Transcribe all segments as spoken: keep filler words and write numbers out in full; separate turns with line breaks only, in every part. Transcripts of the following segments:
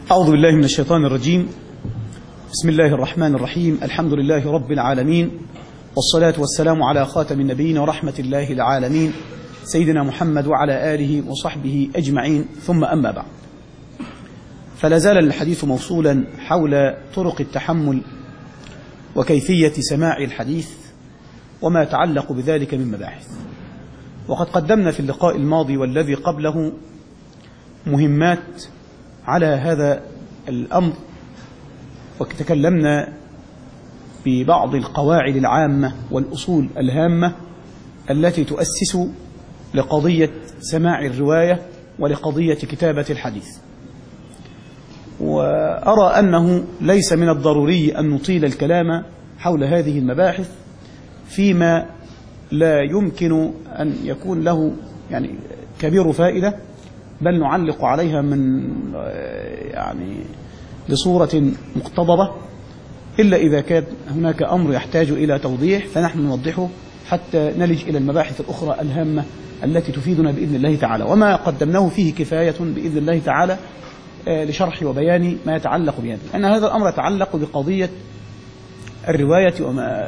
أعوذ بالله من الشيطان الرجيم. بسم الله الرحمن الرحيم. الحمد لله رب العالمين، والصلاة والسلام على خاتم النبيين ورحمة الله العالمين سيدنا محمد وعلى آله وصحبه أجمعين، ثم أما بعد، فلا زال الحديث موصولا حول طرق التحمل وكيفية سماع الحديث وما يتعلق بذلك من مباحث. وقد قدمنا في اللقاء الماضي والذي قبله مهمات على هذا الأمر، وتكلمنا ببعض القواعد العامة والأصول الهامة التي تؤسس لقضية سماع الرواية ولقضية كتابة الحديث. وأرى أنه ليس من الضروري أن نطيل الكلام حول هذه المباحث فيما لا يمكن أن يكون له يعني كبير فائدة، بل نعلق عليها من يعني بصورة مقتضبة، إلا إذا كان هناك أمر يحتاج إلى توضيح فنحن نوضحه حتى نلج إلى المباحث الأخرى الهامة التي تفيدنا بإذن الله تعالى. وما قدمناه فيه كفاية بإذن الله تعالى لشرح وبيان ما يتعلق بهذا، لأن هذا الأمر يتعلق بقضية الرواية وما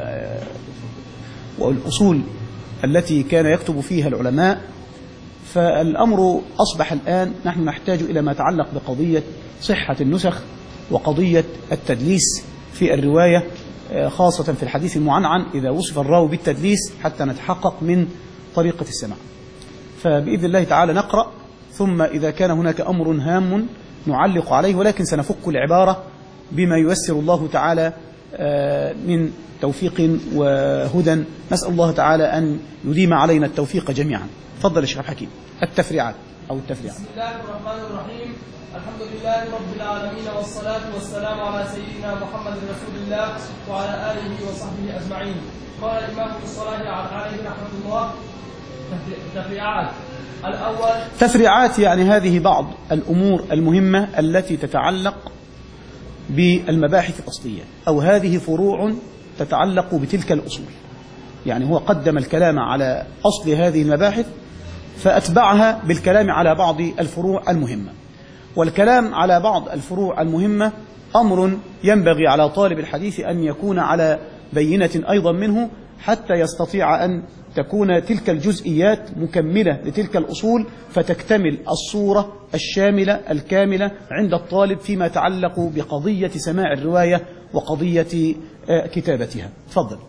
والأصول التي كان يكتب فيها العلماء. فالأمر أصبح الآن نحن نحتاج إلى ما يتعلق بقضية صحة النسخ وقضية التدليس في الرواية، خاصة في الحديث المعنعن إذا وصف الراوي بالتدليس حتى نتحقق من طريقة السماع. فبإذن الله تعالى نقرأ، ثم إذا كان هناك أمر هام نعلق عليه، ولكن سنفك العبارة بما ييسر الله تعالى من توفيق وهدى. نسأل الله تعالى أن يديم علينا التوفيق جميعا. تفضل الشيخ حكيم. التفريعات أو التفريعات.
بسم الله الرحمن الرحيم. الحمد لله رب العالمين، والصلاة والسلام على سيدنا محمد رسول الله وعلى آله وصحبه أجمعين. قال الإمام ابن الصلاح عليه رحمة الله: تفريعات. الأول
تفريعات يعني هذه بعض الأمور المهمة التي تتعلق بالمباحث الأصلية، أو هذه فروع تتعلق بتلك الأصول. يعني هو قدم الكلام على أصل هذه المباحث فأتبعها بالكلام على بعض الفروع المهمة. والكلام على بعض الفروع المهمة أمر ينبغي على طالب الحديث أن يكون على بينة أيضا منه، حتى يستطيع أن تكون تلك الجزئيات مكملة لتلك الأصول، فتكتمل الصورة الشاملة الكاملة عند الطالب فيما يتعلق بقضية سماع الرواية وقضية كتابتها. تفضل.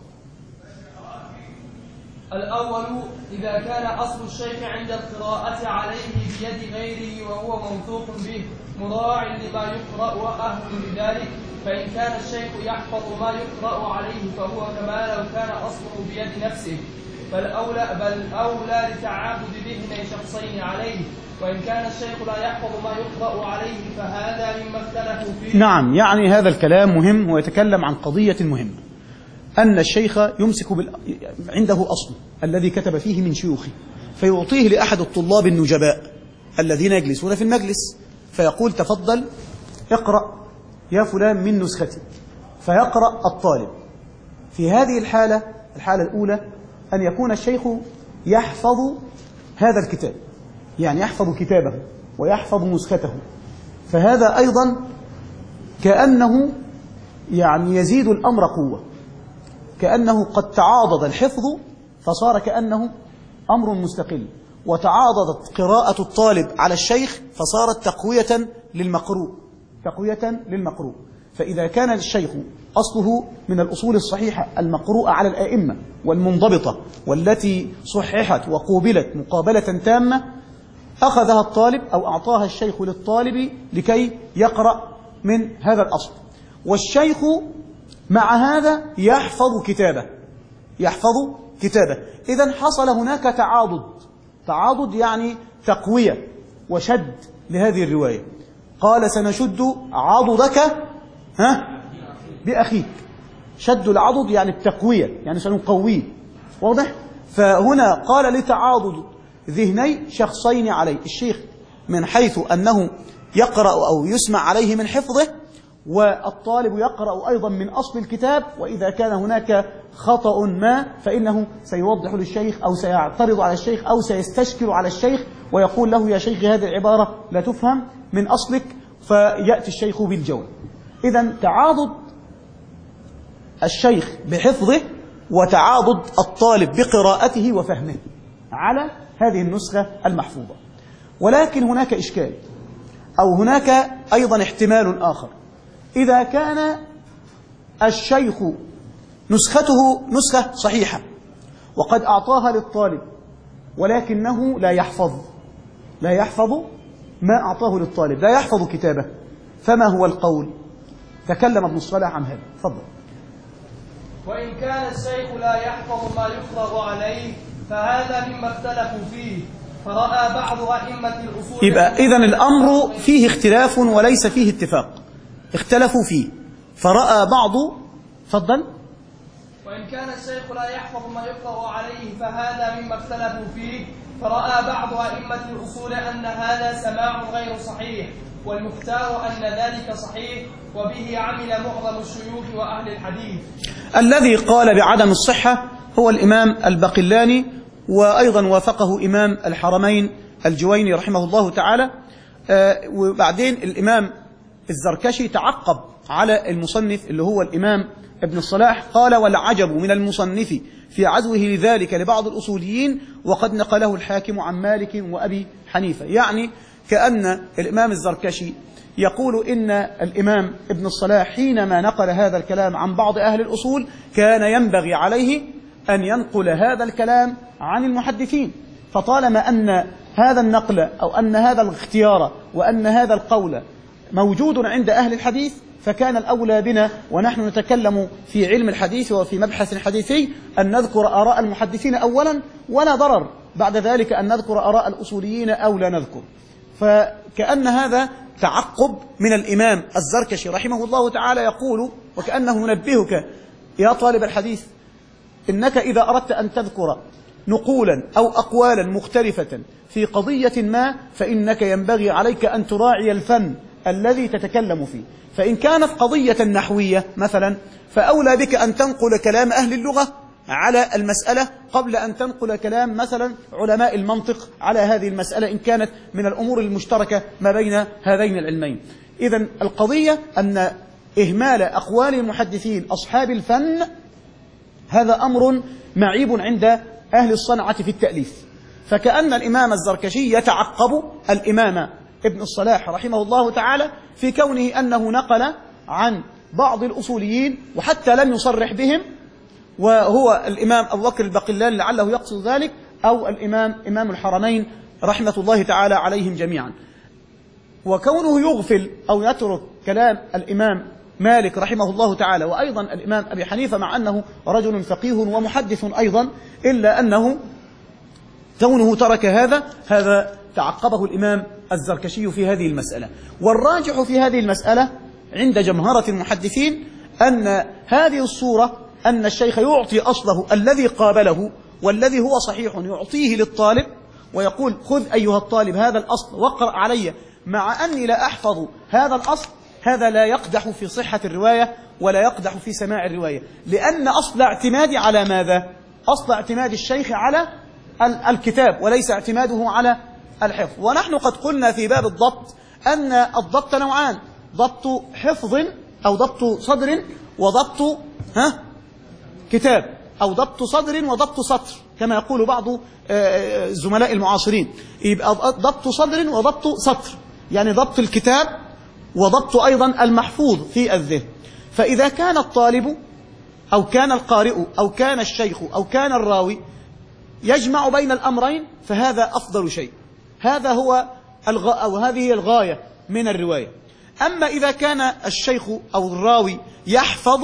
الأول: إذا كان أصل الشيخ عند القراءة عليه بيد غيره وهو موثوق به مراع لما يقرأ وأهل لذلك، فإن كان الشيخ يحفظ ما يقرأ عليه فهو كما لو كان أصله بيد نفسه، فالأولى بل أولى لتعاهد ذهن شخصين عليه. وإن كان الشيخ لا يحفظ ما يقرأ عليه فهذا مما اختلفوا فيه. نعم،
يعني هذا الكلام مهم ويتكلم عن قضية مهمة، أن الشيخ يمسك بال... عنده أصل الذي كتب فيه من شيوخه، فيعطيه لأحد الطلاب النجباء الذين يجلسون في المجلس، فيقول: تفضل اقرأ يا فلان من نسختي، فيقرأ الطالب. في هذه الحالة، الحالة الأولى أن يكون الشيخ يحفظ هذا الكتاب، يعني يحفظ كتابه ويحفظ نسخته، فهذا أيضا كأنه يعني يزيد الأمر قوة، كأنه قد تعاضد الحفظ فصار كأنه أمر مستقل، وتعاضدت قراءة الطالب على الشيخ فصارت تقوية للمقروء تقوية للمقروء. فإذا كان الشيخ أصله من الأصول الصحيحة المقروءة على الآئمة والمنضبطة والتي صححت وقوبلت مقابلة تامة، أخذها الطالب أو أعطاها الشيخ للطالب لكي يقرأ من هذا الأصل، والشيخ مع هذا يحفظ كتابه يحفظ كتابه إذن حصل هناك تعاضد تعاضد يعني تقوية وشد لهذه الرواية. قال: سنشد عضدك ها بأخيك. شد العضد يعني التقوية، يعني سنقويه. واضح؟ فهنا قال لتعاضد ذهني شخصين عليه، الشيخ من حيث أنه يقرأ أو يسمع عليه من حفظه، والطالب يقرأ أيضا من أصل الكتاب، وإذا كان هناك خطأ ما فإنه سيوضح للشيخ أو سيعترض على الشيخ أو سيستشكل على الشيخ ويقول له: يا شيخ هذه العبارة لا تفهم من أصلك، فيأتي الشيخ بالجود. إذن تعاضد الشيخ بحفظه وتعاضد الطالب بقراءته وفهمه على هذه النسخة المحفوظة. ولكن هناك إشكال، أو هناك أيضا احتمال آخر. إذا كان الشيخ نسخته نسخة صحيحة وقد أعطاها للطالب ولكنه لا يحفظ لا يحفظ ما أعطاه للطالب، لا يحفظ كتابه، فما هو القول؟ تكلم ابن الصلاح عن هذا، تفضل.
وإن كان الشيخ لا يحفظ ما يفرغ عليه فهذا مما اختلفوا فيه، فرأى بعض أئمة الأصول.
يبقى إذن الأمر فيه اختلاف وليس فيه اتفاق، اختلفوا فيه، فرأى بعض. تفضل.
وإن كان الشيخ لا يحفظ ما يفرغ عليه فهذا مما اختلفوا فيه، فرأى بعض أئمة الأصول أن هذا سماع غير صحيح، والمختار أن ذلك صحيح، وبه عمل معظم الشيوخ وأهل الحديث.
الذي قال بعدم الصحة هو الإمام الباقلاني، وأيضا وافقه إمام الحرمين الجويني رحمه الله تعالى. آه وبعدين الإمام الزركشي تعقب على المصنف اللي هو الإمام ابن الصلاح، قال: والعجب من المصنف في عزوه لذلك لبعض الأصوليين وقد نقله الحاكم عن مالك وأبي حنيفة. يعني كأن الإمام الزركشي يقول إن الإمام ابن الصلاح حينما نقل هذا الكلام عن بعض أهل الأصول كان ينبغي عليه أن ينقل هذا الكلام عن المحدثين، فطالما أن هذا النقل أو أن هذا الاختيار وأن هذا القول موجود عند أهل الحديث، فكان الأولى بنا ونحن نتكلم في علم الحديث وفي مبحث حديثي أن نذكر آراء المحدثين أولا، ولا ضرر بعد ذلك أن نذكر آراء الأصوليين أو لا نذكر. فكأن هذا تعقب من الإمام الزركشي رحمه الله تعالى، يقول وكأنه ينبهك يا طالب الحديث إنك إذا أردت أن تذكر نقولا أو أقوالا مختلفة في قضية ما فإنك ينبغي عليك أن تراعي الفن الذي تتكلم فيه. فإن كانت قضية نحوية مثلا فأولى بك أن تنقل كلام أهل اللغة على المسألة قبل أن تنقل كلام مثلا علماء المنطق على هذه المسألة إن كانت من الأمور المشتركة ما بين هذين العلمين. إذن القضية أن إهمال أقوال المحدثين أصحاب الفن هذا أمر معيب عند أهل الصنعة في التأليف. فكأن الإمام الزركشي يتعقب الإمام ابن الصلاح رحمه الله تعالى في كونه أنه نقل عن بعض الأصوليين وحتى لم يصرح بهم، وهو الإمام أبو بكر الباقلاني لعله يقصد ذلك، أو الإمام إمام الحرمين رحمة الله تعالى عليهم جميعا. وكونه يغفل أو يترك كلام الإمام مالك رحمه الله تعالى وأيضا الإمام أبي حنيفة مع أنه رجل فقيه ومحدث أيضا، إلا أنه كونه ترك هذا هذا تعقبه الإمام الزركشي في هذه المسألة. والراجح في هذه المسألة عند جمهرة المحدثين أن هذه الصورة أن الشيخ يعطي أصله الذي قابله والذي هو صحيح يعطيه للطالب ويقول: خذ أيها الطالب هذا الأصل واقرأ علي، مع أني لا أحفظ هذا الأصل. هذا لا يقدح في صحة الرواية ولا يقدح في سماع الرواية، لأن أصل اعتمادي على ماذا؟ أصل اعتماد الشيخ على الكتاب وليس اعتماده على الحفظ. ونحن قد قلنا في باب الضبط أن الضبط نوعان: ضبط حفظ أو ضبط صدر، وضبط ها كتاب، أو ضبط صدر وضبط سطر كما يقول بعض الزملاء المعاصرين. يبقى ضبط صدر وضبط سطر، يعني ضبط الكتاب وضبط أيضا المحفوظ في الذهن. فإذا كان الطالب أو كان القارئ أو كان الشيخ أو كان الراوي يجمع بين الأمرين فهذا أفضل شيء، هذا هو الغ... أو هذه هي الغاية من الرواية. أما إذا كان الشيخ أو الراوي يحفظ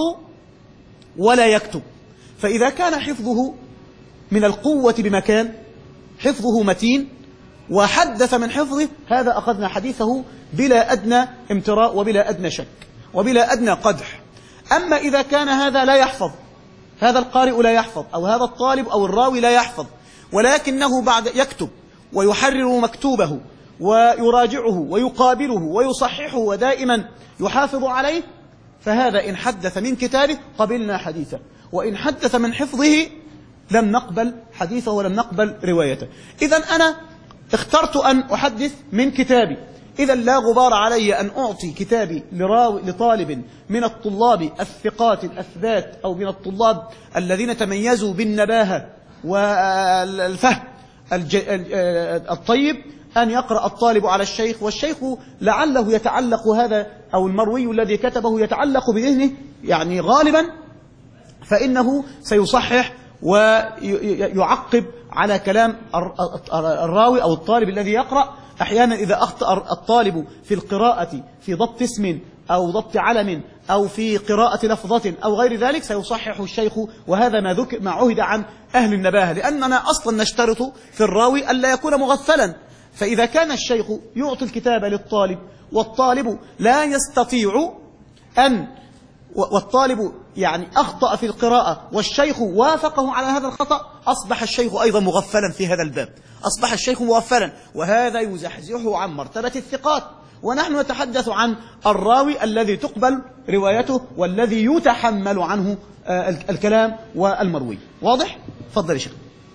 ولا يكتب، فإذا كان حفظه من القوة بمكان، حفظه متين وحدث من حفظه، هذا أخذنا حديثه بلا أدنى امتراء وبلا أدنى شك وبلا أدنى قدح. أما إذا كان هذا لا يحفظ، هذا القارئ لا يحفظ أو هذا الطالب أو الراوي لا يحفظ، ولكنه بعد يكتب ويحرر مكتوبه ويراجعه ويقابله ويصححه ودائما يحافظ عليه، فهذا إن حدث من كتابه قبلنا حديثه، وإن حدث من حفظه لم نقبل حديثه ولم نقبل روايته. إذن أنا اخترت أن أحدث من كتابي، إذا لا غبار علي أن أعطي كتابي لراوي لطالب من الطلاب الثقات الأثبات أو من الطلاب الذين تميزوا بالنباهة والفهم الطيب، أن يقرأ الطالب على الشيخ، والشيخ لعله يتعلق هذا أو المروي الذي كتبه يتعلق بذهنه يعني غالبا، فإنه سيصحح ويعقب على كلام الراوي أو الطالب الذي يقرأ. أحيانا إذا أخطأ الطالب في القراءة في ضبط اسم أو ضبط علم أو في قراءة لفظة أو غير ذلك سيصحح الشيخ، وهذا ما ذكر ما عهد عن أهل النباهة، لأننا أصلا نشترط في الراوي ألا يكون مغفلا. فإذا كان الشيخ يعطي الكتاب للطالب والطالب لا يستطيع أن والطالب يعني أخطأ في القراءة والشيخ وافقه على هذا الخطأ، أصبح الشيخ أيضا مغفلا في هذا الباب، أصبح الشيخ مغفلا، وهذا يزحزحه عن مرتبة الثقات. ونحن نتحدث عن الراوي الذي تقبل روايته والذي يتحمل عنه الكلام والمروي. واضح؟ تفضل يا شيخ.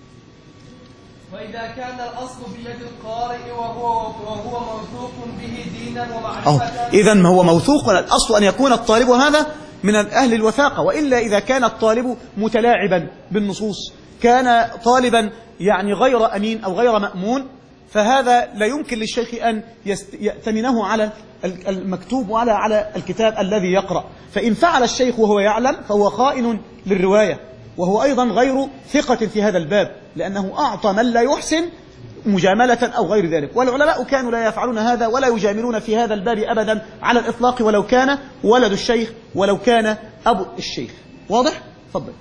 وإذا كان الأصل بيد القارئ وهو وهو موثوق به دينا ومعرفة،
إذن هو موثوق، الأصل أن يكون الطالب هذا من أهل الوثاقة، وإلا إذا كان الطالب متلاعبا بالنصوص، كان طالبا يعني غير أمين أو غير مأمون، فهذا لا يمكن للشيخ أن يأتمنه على المكتوب وعلى على الكتاب الذي يقرأ. فإن فعل الشيخ وهو يعلم فهو خائن للرواية، وهو أيضا غير ثقة في هذا الباب، لأنه أعطى من لا يحسن مجاملة أو غير ذلك. والعلماء كانوا لا يفعلون هذا ولا يجاملون في هذا الباب أبدا على الإطلاق، ولو كان ولد الشيخ ولو كان أبو الشيخ. واضح؟ تفضل.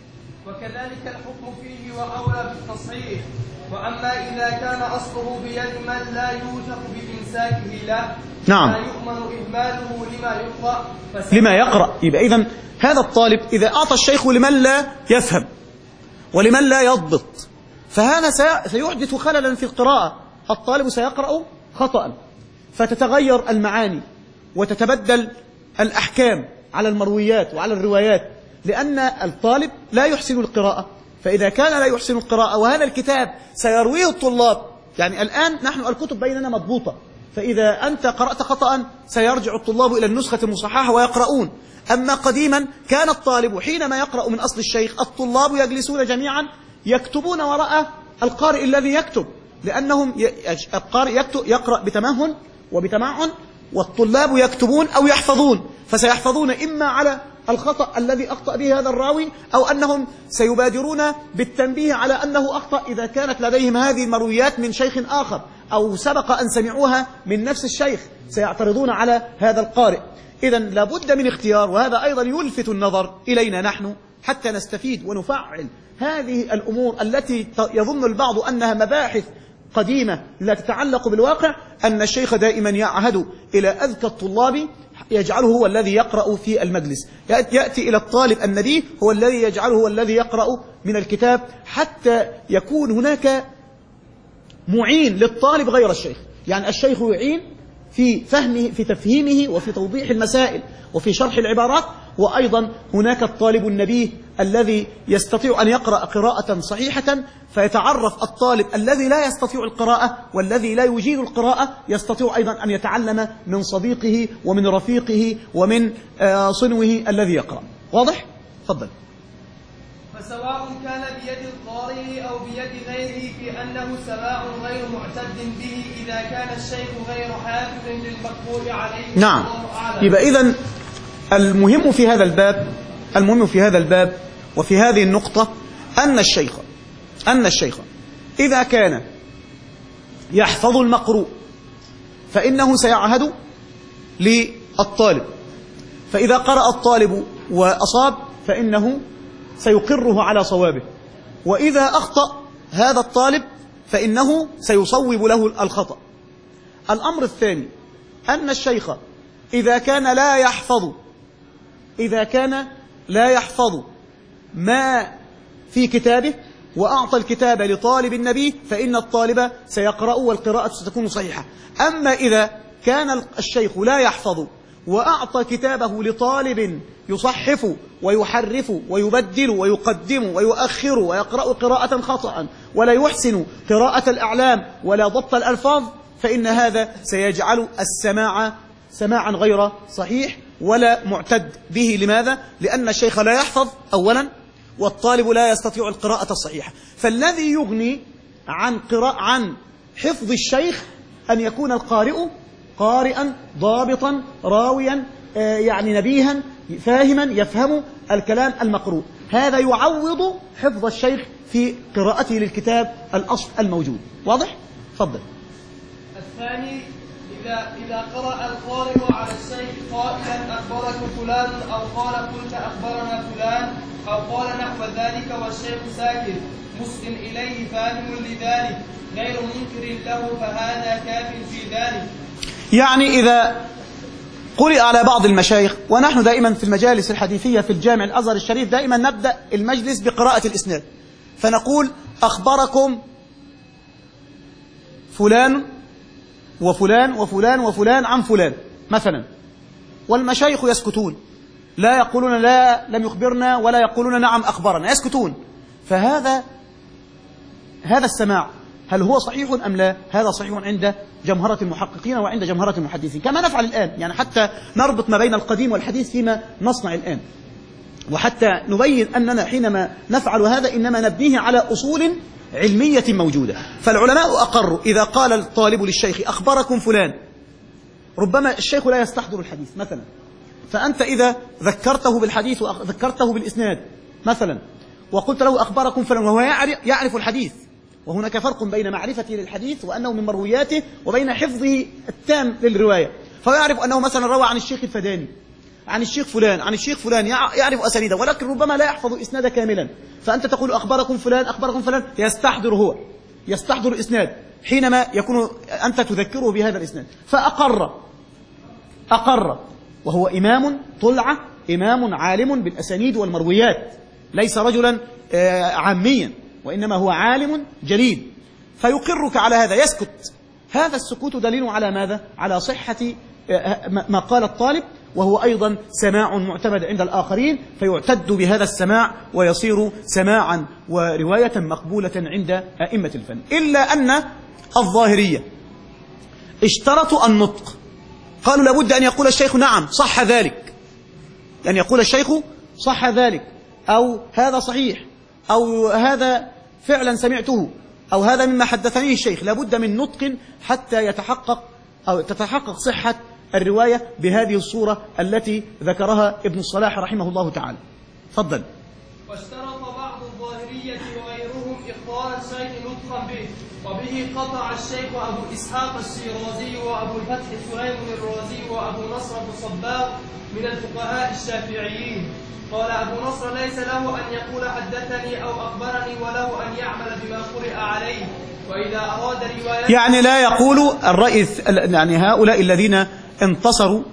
وكذلك الحكم فيه وأولى بالتصحيح. وأما إذا كان أصله بيد من لا يوثق بإمساكه له،
نعم،
لا يؤمن إهماله لما يقرأ
لما يقرأ. يبقى إذن هذا الطالب إذا أعطى الشيخ لمن لا يفهم ولمن لا يضبط، فهذا سيحدث خللا في القراءة. الطالب سيقرأ خطأ، فتتغير المعاني وتتبدل الأحكام على المرويات وعلى الروايات، لأن الطالب لا يحسن القراءة. فإذا كان لا يحسن القراءة وهذا الكتاب سيرويه الطلاب، يعني الآن نحن الكتب بيننا مضبوطة، فإذا أنت قرأت خطأ سيرجع الطلاب إلى النسخة المصححة ويقرؤون. أما قديما كان الطالب حينما يقرأ من أصل الشيخ الطلاب يجلسون جميعا يكتبون وراء القارئ الذي يكتب، لأنهم القارئ يكتب يقرأ بتمهن وبتمعن، والطلاب يكتبون أو يحفظون، فسيحفظون إما على الخطأ الذي أخطأ به هذا الراوي، أو أنهم سيبادرون بالتنبيه على أنه أخطأ إذا كانت لديهم هذه المرويات من شيخ آخر أو سبق أن سمعوها من نفس الشيخ، سيعترضون على هذا القارئ. إذن لابد من اختيار، وهذا أيضا يلفت النظر إلينا نحن حتى نستفيد ونفعل هذه الأمور التي يظن البعض أنها مباحث قديمة لا تتعلق بالواقع. أن الشيخ دائما يعهد إلى أذكى الطلاب يجعله هو الذي يقرأ في المجلس، يأتي إلى الطالب النبي هو الذي يجعله هو الذي يقرأ من الكتاب، حتى يكون هناك معين للطالب غير الشيخ. يعني الشيخ يعين في فهمه في تفهيمه وفي توضيح المسائل وفي شرح العبارات، وأيضا هناك الطالب النبيه الذي يستطيع أن يقرأ قراءة صحيحة، فيتعرف الطالب الذي لا يستطيع القراءة والذي لا يجيد القراءة يستطيع أيضا أن يتعلم من صديقه ومن رفيقه ومن صنوه الذي يقرأ. واضح؟ تفضل.
فسواء كان بيد القارئ أو بيد غيره في أنه سماع غير معتد به إذا كان الشيخ غير حافظ للمقروء عليه.
نعم. يبقى إذن المهم في هذا الباب المهم في هذا الباب وفي هذه النقطة أن الشيخ أن الشيخ إذا كان يحفظ المقروء فإنه سيعهد للطالب، فإذا قرأ الطالب وأصاب فإنه سيقره على صوابه، وإذا أخطأ هذا الطالب فإنه سيصوب له الخطأ. الأمر الثاني أن الشيخ إذا كان لا يحفظ إذا كان لا يحفظ ما في كتابه وأعطى الكتاب لطالب النبي فإن الطالب سيقرأ والقراءة ستكون صحيحة. أما إذا كان الشيخ لا يحفظ وأعطى كتابه لطالب يصحف ويحرف ويبدل ويقدم ويؤخر ويقرأ قراءة خطأ ولا يحسن قراءة الأعلام ولا ضبط الألفاظ، فإن هذا سيجعل السماع سماعا غير صحيح ولا معتد به. لماذا؟ لأن الشيخ لا يحفظ أولا، والطالب لا يستطيع القراءة الصحيحة. فالذي يغني عن قراءة عن حفظ الشيخ أن يكون القارئ قارئا ضابطا راويا يعني نبيها فاهما يفهم الكلام المقروء. هذا يعوض حفظ الشيخ في قراءته للكتاب الأصل الموجود. واضح؟ تفضل.
الثاني إذا إذا قرأ القارئ على الشيخ قائلا أخبرك فلان أو قال قلت أخبرنا فلان أو قال نحو ذلك والشيخ ساكت مسلم إليه فاهم لذلك غير منكر له فهذا كاف في ذلك.
يعني إذا قرئ على بعض المشايخ، ونحن دائما في المجالس الحديثية في الجامع الأزهر الشريف دائما نبدأ المجلس بقراءة الإسناد، فنقول أخبركم فلان وفلان وفلان وفلان عن فلان مثلا، والمشايخ يسكتون لا يقولون لا لم يخبرنا ولا يقولون نعم أخبرنا، يسكتون. فهذا هذا السماع هل هو صحيح أم لا؟ هذا صحيح عند جمهرة المحققين وعند جمهرة المحدثين كما نفعل الآن، يعني حتى نربط ما بين القديم والحديث فيما نصنع الآن، وحتى نبين أننا حينما نفعل هذا إنما نبنيه على أصول علمية موجودة. فالعلماء أقروا إذا قال الطالب للشيخ أخبركم فلان، ربما الشيخ لا يستحضر الحديث مثلا، فأنت إذا ذكرته بالحديث وذكرته بالإسناد مثلا وقلت له أخبركم فلان وهو يعرف الحديث، وهناك فرق بين معرفته للحديث وأنه من مروياته وبين حفظه التام للرواية، فيعرف أنه مثلا روى عن الشيخ الفداني عن الشيخ فلان عن الشيخ فلان، يعرف أسانيده ولكن ربما لا يحفظ إسناده كاملا، فأنت تقول أخبركم فلان أخبركم فلان، يستحضر هو يستحضر الإسناد حينما يكون أنت تذكره بهذا الإسناد. فأقر أقر وهو إمام طلعة، إمام عالم بالأسانيد والمرويات، ليس رجلا عاميا وإنما هو عالم جليل، فيقرك على هذا، يسكت. هذا السكوت دليل على ماذا؟ على صحة ما قال الطالب، وهو أيضا سماع معتمد عند الآخرين، فيعتد بهذا السماع ويصير سماعا ورواية مقبولة عند أئمة الفن. إلا أن الظاهرية اشترطوا النطق، قالوا لابد أن يقول الشيخ نعم صح ذلك، أن يقول الشيخ صح ذلك، أو هذا صحيح، أو هذا فعلا سمعته، أو هذا مما حدثني الشيخ. لابد من نطق حتى يتحقق أو تتحقق صحة الرواية بهذه الصورة التي ذكرها ابن الصلاح رحمه الله تعالى. تفضل.
واشترط بعض الظاهرية وغيرهم إخبار الشيخ نطقا به، وبه قطع الشيخ أبو إسحاق الشيرازي وأبو الفتح سليم الرازي وأبو نصر الصباغ من الفقهاء الشافعيين. قال أبو نصر ليس له أن يقول حدثني أو أخبرني، وله أن يعمل بما قرئ عليه، وإذا أراد رواية
يعني لا يقول الرأي، يعني هؤلاء الذين انتصروا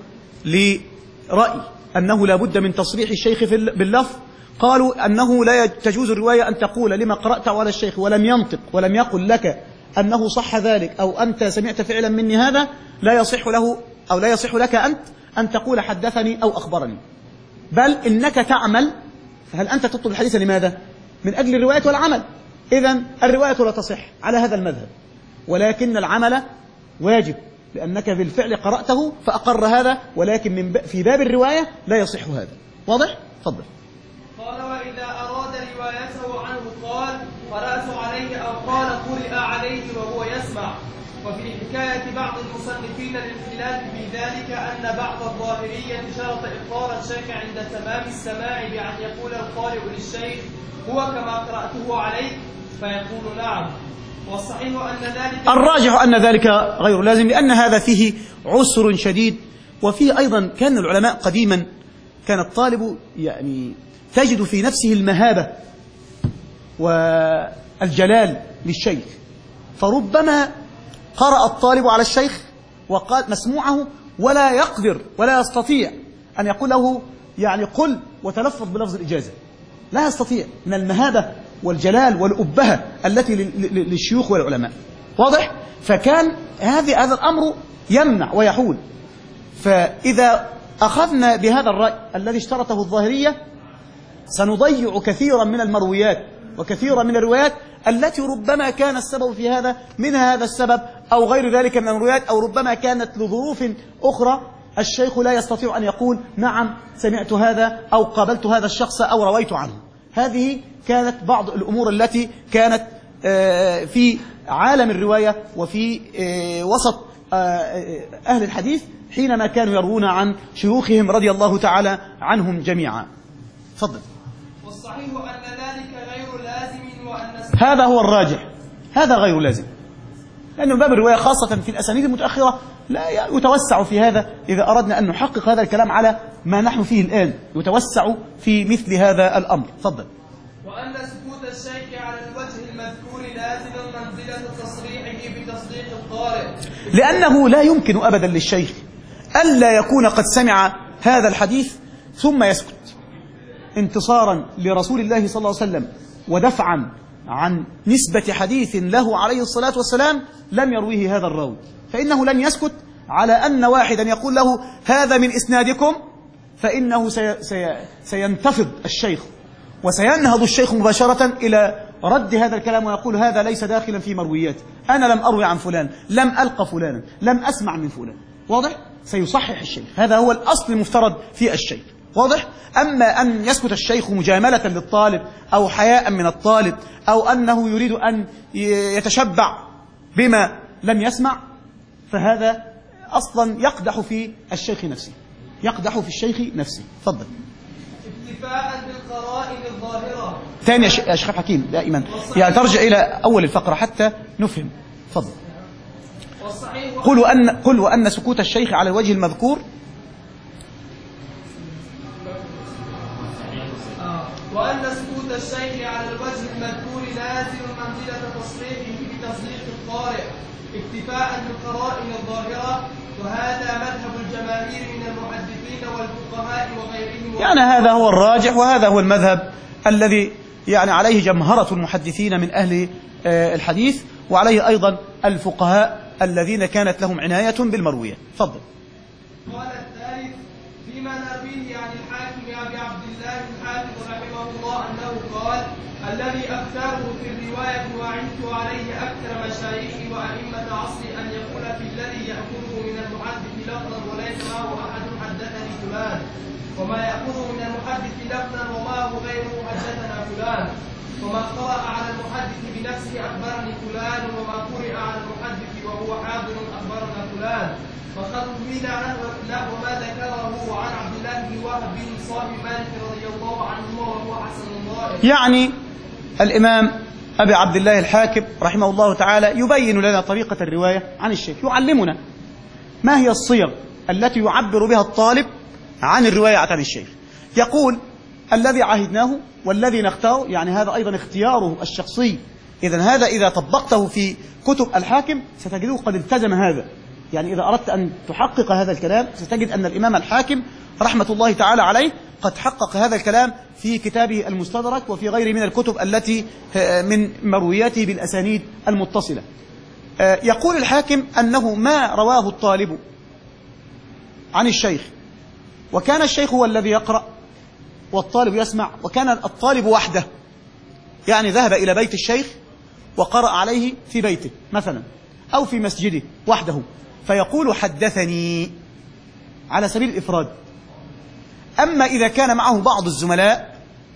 لرأي أنه لا بد من تصريح الشيخ باللفظ، قالوا أنه لا تجوز الرواية أن تقول لما قرأت على الشيخ ولم ينطق ولم يقل لك أنه صح ذلك أو أنت سمعت فعلا مني هذا، لا يصح له أو لا يصح لك أنت أن تقول حدثني أو أخبرني، بل إنك تعمل. فهل أنت تطلب الحديث لماذا؟ من أجل الرواية والعمل. إذن الرواية لا تصح على هذا المذهب، ولكن العمل واجب لأنك بالفعل قرأته فأقر هذا، ولكن من في باب الرواية لا يصح هذا. واضح؟ تفضل.
قال وإذا أراد روايته عنه قال قرأت عليه أو قال قرئ عليه وهو يسمع. وفي حكاية بعض المصنفين للخلاف في ذلك أن بعض الظاهرية شرط إقرار الشيخ عند تمام السماع بأن يقول القارئ للشيخ هو كما قرأته عليك، فيقول نعم. والصحيح أن ذلك
الراجح أن ذلك غير لازم، لأن هذا فيه عسر شديد، وفيه أيضا كان العلماء قديما كان الطالب يعني تجد في نفسه المهابة والجلال للشيخ، فربما قرأ الطالب على الشيخ وقال مسموعه ولا يقدر ولا يستطيع أن يقول له يعني قل وتلفظ بلفظ الإجازة، لا يستطيع من المهابة والجلال والأبهة التي للشيوخ والعلماء. واضح؟ فكان هذه هذا الأمر يمنع ويحول. فإذا أخذنا بهذا الرأي الذي اشترطه الظاهرية سنضيع كثيرا من المرويات وكثيرا من الروايات التي ربما كان السبب في هذا منها هذا السبب أو غير ذلك من المرويات، أو ربما كانت لظروف أخرى الشيخ لا يستطيع أن يقول نعم سمعت هذا أو قابلت هذا الشخص أو رويت عنه. هذه كانت بعض الأمور التي كانت في عالم الرواية وفي وسط أهل الحديث حينما كانوا يروون عن شيوخهم رضي الله تعالى عنهم جميعا. تفضل.
والصحيح أن ذلك غير لازم، وأن
هذا هو الراجح، هذا غير لازم، لأنه باب الرواية خاصة في الأسانيد المتأخرة لا يتوسع في هذا. إذا أردنا أن نحقق هذا الكلام على ما نحن فيه الآن يتوسع في مثل هذا الأمر. تفضل.
وأن سكوت الشيخ على الوجه المذكور لازم منزلة تصريحه بتصديق القارئ،
لأنه لا يمكن أبدا للشيخ ألا يكون قد سمع هذا الحديث ثم يسكت انتصارا لرسول الله صلى الله عليه وسلم ودفعا عن نسبة حديث له عليه الصلاة والسلام لم يرويه هذا الراوي، فإنه لن يسكت على أن واحدا يقول له هذا من إسنادكم، فإنه سي سي سينتفض الشيخ وسينهض الشيخ مباشرة إلى رد هذا الكلام ويقول هذا ليس داخلا في مروياتي، أنا لم أروي عن فلان، لم ألقى فلانا، لم أسمع من فلان. واضح؟ سيصحح الشيخ، هذا هو الأصل المفترض في الشيخ. واضح؟ أما أن يسكت الشيخ مجاملة للطالب أو حياء من الطالب أو أنه يريد أن يتشبع بما لم يسمع، فهذا أصلا يقدح في الشيخ نفسه، يقدح في الشيخ نفسه. تفضل.
اكتفاء بالقرائن الظاهرة.
ثاني يا شيخ حكيم دائما يعني ترجع إلى أول الفقرة حتى نفهم. تفضل. قل وأن, قل وأن سكوت الشيخ على الوجه المذكور
وأن سكوت الشيخ على الوجه المذكور لازم منزلة تصريحه بتصديق القارئ اكتفاء بالقرائن الظاهرة، وهذا مذهب الجماهير من المحدثين والفقهاء وغيرهم.
يعني هذا هو الراجح وهذا هو المذهب الذي يعني عليه جمهرة المحدثين من أهل الحديث وعليه أيضا الفقهاء الذين كانت لهم عناية بالمروية. تفضل.
قال الثالث فيما نرويه عن الحاكم أبي عبد الله الحافظ رحمه الله أنه قال الذي أختاره في الرواية وعنت عليه أكثر مشايخي وأئمة عصري أن يقول في الذي يأخذه من المحدث لفظا وليس معه أحد حدثني فلان، وما يأخذه من المحدث لفظا ومعه غيره حدثنا فلان، وما قرأ على المحدث بنفسه أخبرني فلان، وما قرئ على المحدث وهو حاضر أخبرنا فلان، وقد روي نحو ما ذكره عن عبد الله بن وهب بن صاحب مالك رضي الله عنه وهو حسن الظاهر.
يعني الإمام أبي عبد الله الحاكم رحمه الله تعالى يبين لنا طريقة الرواية عن الشيخ، يعلمنا ما هي الصيغ التي يعبر بها الطالب عن الرواية عن الشيخ. يقول الذي عهدناه والذي نختاره، يعني هذا أيضا اختياره الشخصي. إذن هذا إذا طبقته في كتب الحاكم ستجده قد التزم هذا. يعني إذا أردت أن تحقق هذا الكلام ستجد أن الإمام الحاكم رحمة الله تعالى عليه قد حقق هذا الكلام في كتابه المستدرك وفي غيره من الكتب التي من مروياته بالأسانيد المتصلة. يقول الحاكم أنه ما رواه الطالب عن الشيخ وكان الشيخ هو الذي يقرأ والطالب يسمع، وكان الطالب وحده، يعني ذهب إلى بيت الشيخ وقرأ عليه في بيته مثلا أو في مسجده وحده، فيقول حدثني على سبيل الإفراد. أما إذا كان معه بعض الزملاء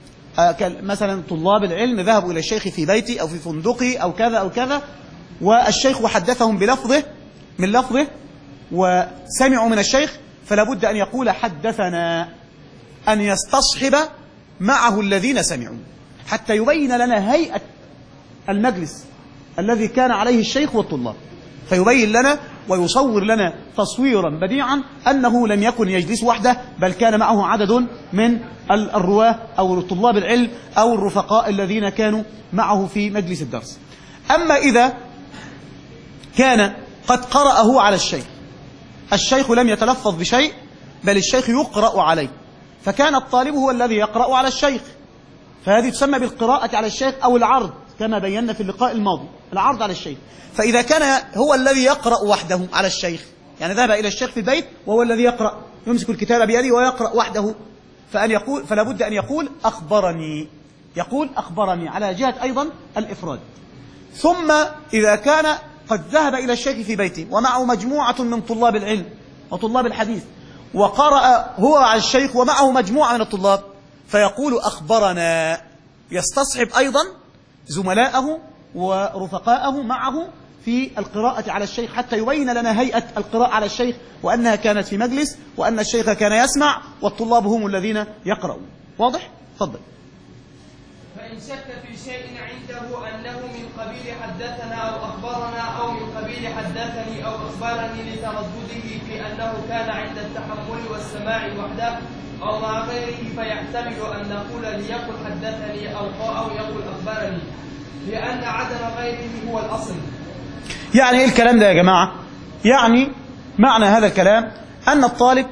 مثلا طلاب العلم ذهبوا إلى الشيخ في بيتي أو في فندقي أو كذا أو كذا، والشيخ حدثهم بلفظه من لفظه وسمعوا من الشيخ، فلا بد أن يقول حدثنا، أن يستصحب معه الذين سمعوا حتى يبين لنا هيئة المجلس الذي كان عليه الشيخ والطلاب، فيبين لنا ويصور لنا تصويرا بديعا أنه لم يكن يجلس وحده، بل كان معه عدد من الرواه أو طلاب العلم أو الرفقاء الذين كانوا معه في مجلس الدرس. أما إذا كان قد قرأه على الشيخ، الشيخ لم يتلفظ بشيء بل الشيخ يقرأ عليه، فكان الطالب هو الذي يقرأ على الشيخ، فهذه تسمى بالقراءة على الشيخ أو العرض كما بينا في اللقاء الماضي، العرض على الشيخ. فإذا كان هو الذي يقرأ وحده على الشيخ، يعني ذهب إلى الشيخ في البيت وهو الذي يقرأ، يمسك الكتاب بيده ويقرأ وحده، فأن يقول فلا بد أن يقول أخبرني، يقول أخبرني على جهة أيضا الإفراد. ثم إذا كان قد ذهب إلى الشيخ في بيته ومعه مجموعة من طلاب العلم وطلاب الحديث، وقرأ هو على الشيخ ومعه مجموعة من الطلاب، فيقول أخبرنا، يستصحب أيضا زملاءه ورفقاءه معه في القراءة على الشيخ حتى يبين لنا هيئة القراءة على الشيخ، وأنها كانت في مجلس، وأن الشيخ كان يسمع والطلاب هم الذين يقرؤون. واضح؟ تفضل.
فإن شك في شيء عنده أنه من قبيل حدثنا أو أخبرنا أو من قبيل حدثني أو أخبرني لتردده في أنه كان عند التحمل والسماع وحده أو مع غيره، فيحتمل أن نقول ليقل حدثني أو أو يقل أخبرني، لأن عدم غيره هو الأصل.
يعني إيه الكلام ده يا جماعة؟ يعني معنى هذا الكلام أن الطالب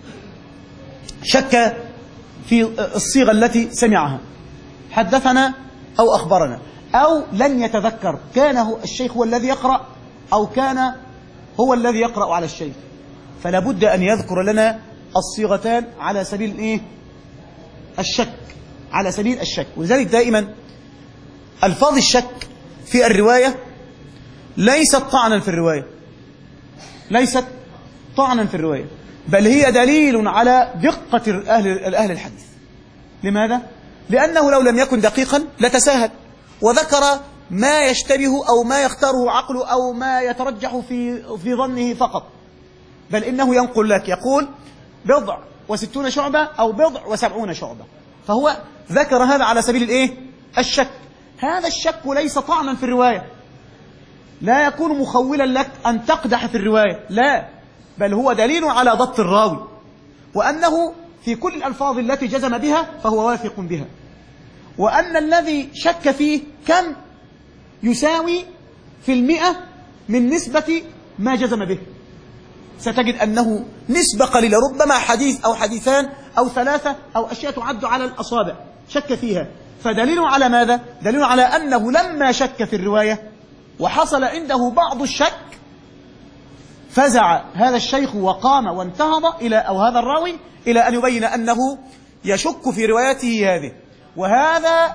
شك في الصيغة التي سمعها، حدثنا أو أخبرنا، أو لن يتذكر كان هو الشيخ هو الذي يقرأ أو كان هو الذي يقرأ على الشيخ، فلا بد أن يذكر لنا الصيغتان على سبيل إيه؟ الشك، على سبيل الشك. ولذلك دائما ألفاظ الشك في الرواية ليست طعنا في الرواية، ليست طعنا في الرواية، بل هي دليل على دقة أهل أهل الحديث. لماذا؟ لأنه لو لم يكن دقيقا لتساهل وذكر ما يشتبه أو ما يختاره عقله أو ما يترجح في في ظنه فقط، بل إنه ينقل لك، يقول بضع وستون شعبة أو بضع وسبعون شعبة، فهو ذكر هذا على سبيل الإيه؟ الشك. هذا الشك ليس طعنا في الرواية، لا يكون مخولا لك أن تقدح في الرواية، لا، بل هو دليل على ضبط الراوي، وأنه في كل الألفاظ التي جزم بها فهو واثق بها، وأن الذي شك فيه كم يساوي في المئة من نسبة ما جزم به. ستجد أنه نسبة قليلة، ربما حديث أو حديثان أو ثلاثة أو أشياء تعد على الأصابع شك فيها، فدليل على ماذا؟ دليل على أنه لما شك في الرواية وحصل عنده بعض الشك فزع هذا الشيخ وقام وانتهض إلى أو هذا الراوي إلى أن يبين أنه يشك في روايته هذه، وهذا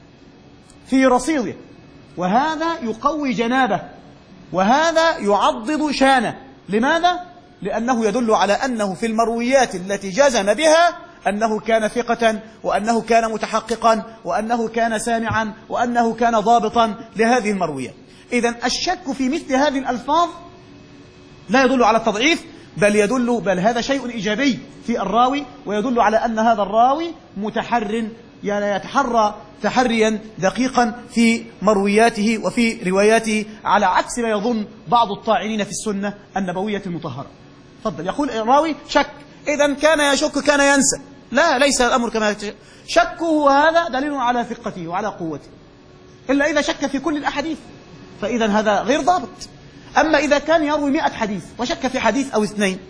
في رصيده، وهذا يقوي جنابه، وهذا يعضد شانه. لماذا؟ لأنه يدل على أنه في المرويات التي جزم بها أنه كان ثقة، وأنه كان متحققا، وأنه كان سامعا، وأنه كان ضابطا لهذه المرويات. إذن الشك في مثل هذه الألفاظ لا يدل على التضعيف، بل يدل بل هذا شيء إيجابي في الراوي، ويدل على أن هذا الراوي متحر، يعني يتحرى تحريا دقيقا في مروياته وفي رواياته، على عكس ما يظن بعض الطاعنين في السنة النبوية المطهرة. تفضل. يقول الراوي شك، إذن كان يشك كان ينسى، لا، ليس الأمر كما شكه هذا دليل على ثقته وعلى قوته، إلا إذا شك في كل الأحاديث، فإذا هذا غير ضابط. أما إذا كان يروي مئة حديث وشك في حديث أو اثنين،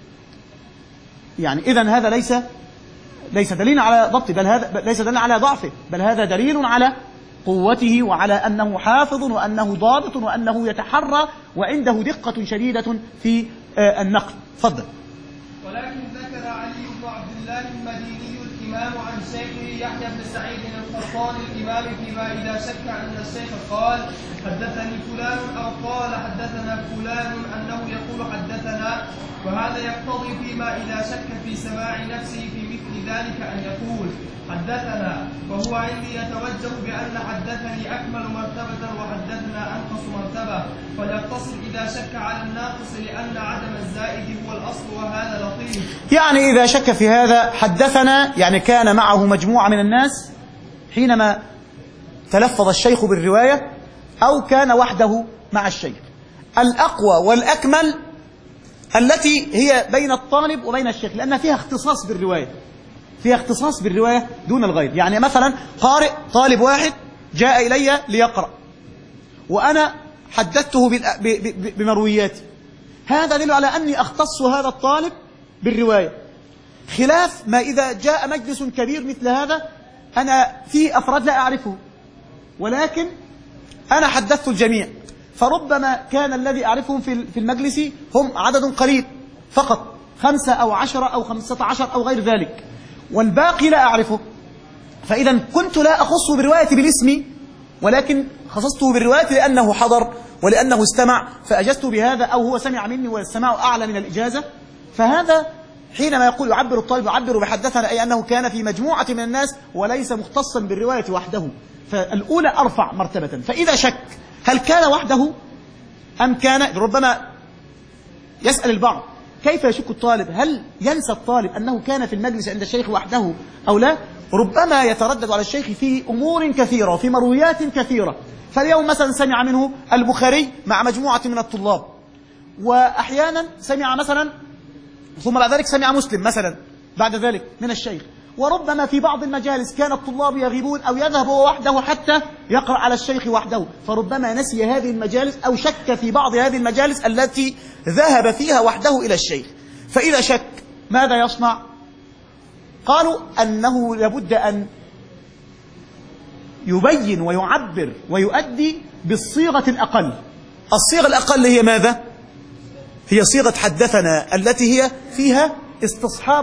يعني إذن هذا ليس ليس دليل على ضبطه، بل هذا ليس دليل على ضعفه، بل هذا دليل على قوته وعلى أنه حافظ وأنه ضابط وأنه يتحرى وعنده دقة شديدة في النقل. تفضل.
ولكن ذكر علي بن عبد الله المديني الإمام عن شيخه يحيى بن سعيد القطان الإمام فيما إذا شك أن الشيخ قال حدثني فلان أو قال حدثنا فلان أنه يقول حدثنا، وهذا يقتضي فيما إذا شك في سماع نفسه في مثل ذلك أن يقول حدثنا، وهو عندي يتوجه بأن حدثني أكمل مرتبة وحدثنا أنقص مرتبة، فليقتصر إذا شك على الناقص لأن عدم الزائد هو الأصل، وهذا لطيف.
يعني إذا شك في هذا حدثنا، يعني كان معه مجموعة من الناس حينما تلفظ الشيخ بالرواية، أو كان وحده مع الشيخ. الأقوى والأكمل التي هي بين الطالب وبين الشيخ، لأن فيها اختصاص بالرواية، فيها اختصاص بالرواية دون الغير. يعني مثلا قارئ طالب واحد جاء إلي ليقرأ، وأنا حدثته بمروياتي، هذا دليل على أني أختص هذا الطالب بالرواية، خلاف ما إذا جاء مجلس كبير مثل هذا أنا فيه أفراد لا أعرفه، ولكن أنا حدثت الجميع، فربما كان الذي أعرفهم في المجلس هم عدد قليل فقط، خمسة أو عشرة أو خمسة عشر أو غير ذلك، والباقي لا أعرفه، فإذا كنت لا أخص بروايتي بالاسم ولكن خصصته بالرواية لأنه حضر ولأنه استمع فأجزت بهذا، أو هو سمع مني والسماع أعلى من الإجازة. فهذا حينما يقول يعبر الطالب يعبر بحدثنا، أي أنه كان في مجموعة من الناس وليس مختصا بالرواية وحده، فالأولى أرفع مرتبة. فإذا شك هل كان وحده أم كان، ربما يسأل البعض كيف يشك الطالب، هل ينسى الطالب أنه كان في المجلس عند الشيخ وحده أو لا؟ ربما يتردد على الشيخ في أمور كثيرة وفي مرويات كثيرة. فاليوم مثلا سمع منه البخاري مع مجموعة من الطلاب، وأحيانا سمع مثلا ثم بعد ذلك سمع مسلم مثلا بعد ذلك من الشيخ. وربما في بعض المجالس كان الطلاب يغيبون أو يذهب هو وحده حتى يقرأ على الشيخ وحده، فربما نسي هذه المجالس أو شك في بعض هذه المجالس التي ذهب فيها وحده إلى الشيخ. فإذا شك ماذا يصنع؟ قالوا أنه لابد أن يبين ويعبر ويؤدي بالصيغة الأقل. الصيغة الأقل هي ماذا؟ هي صيغة حدثنا التي هي فيها استصحاب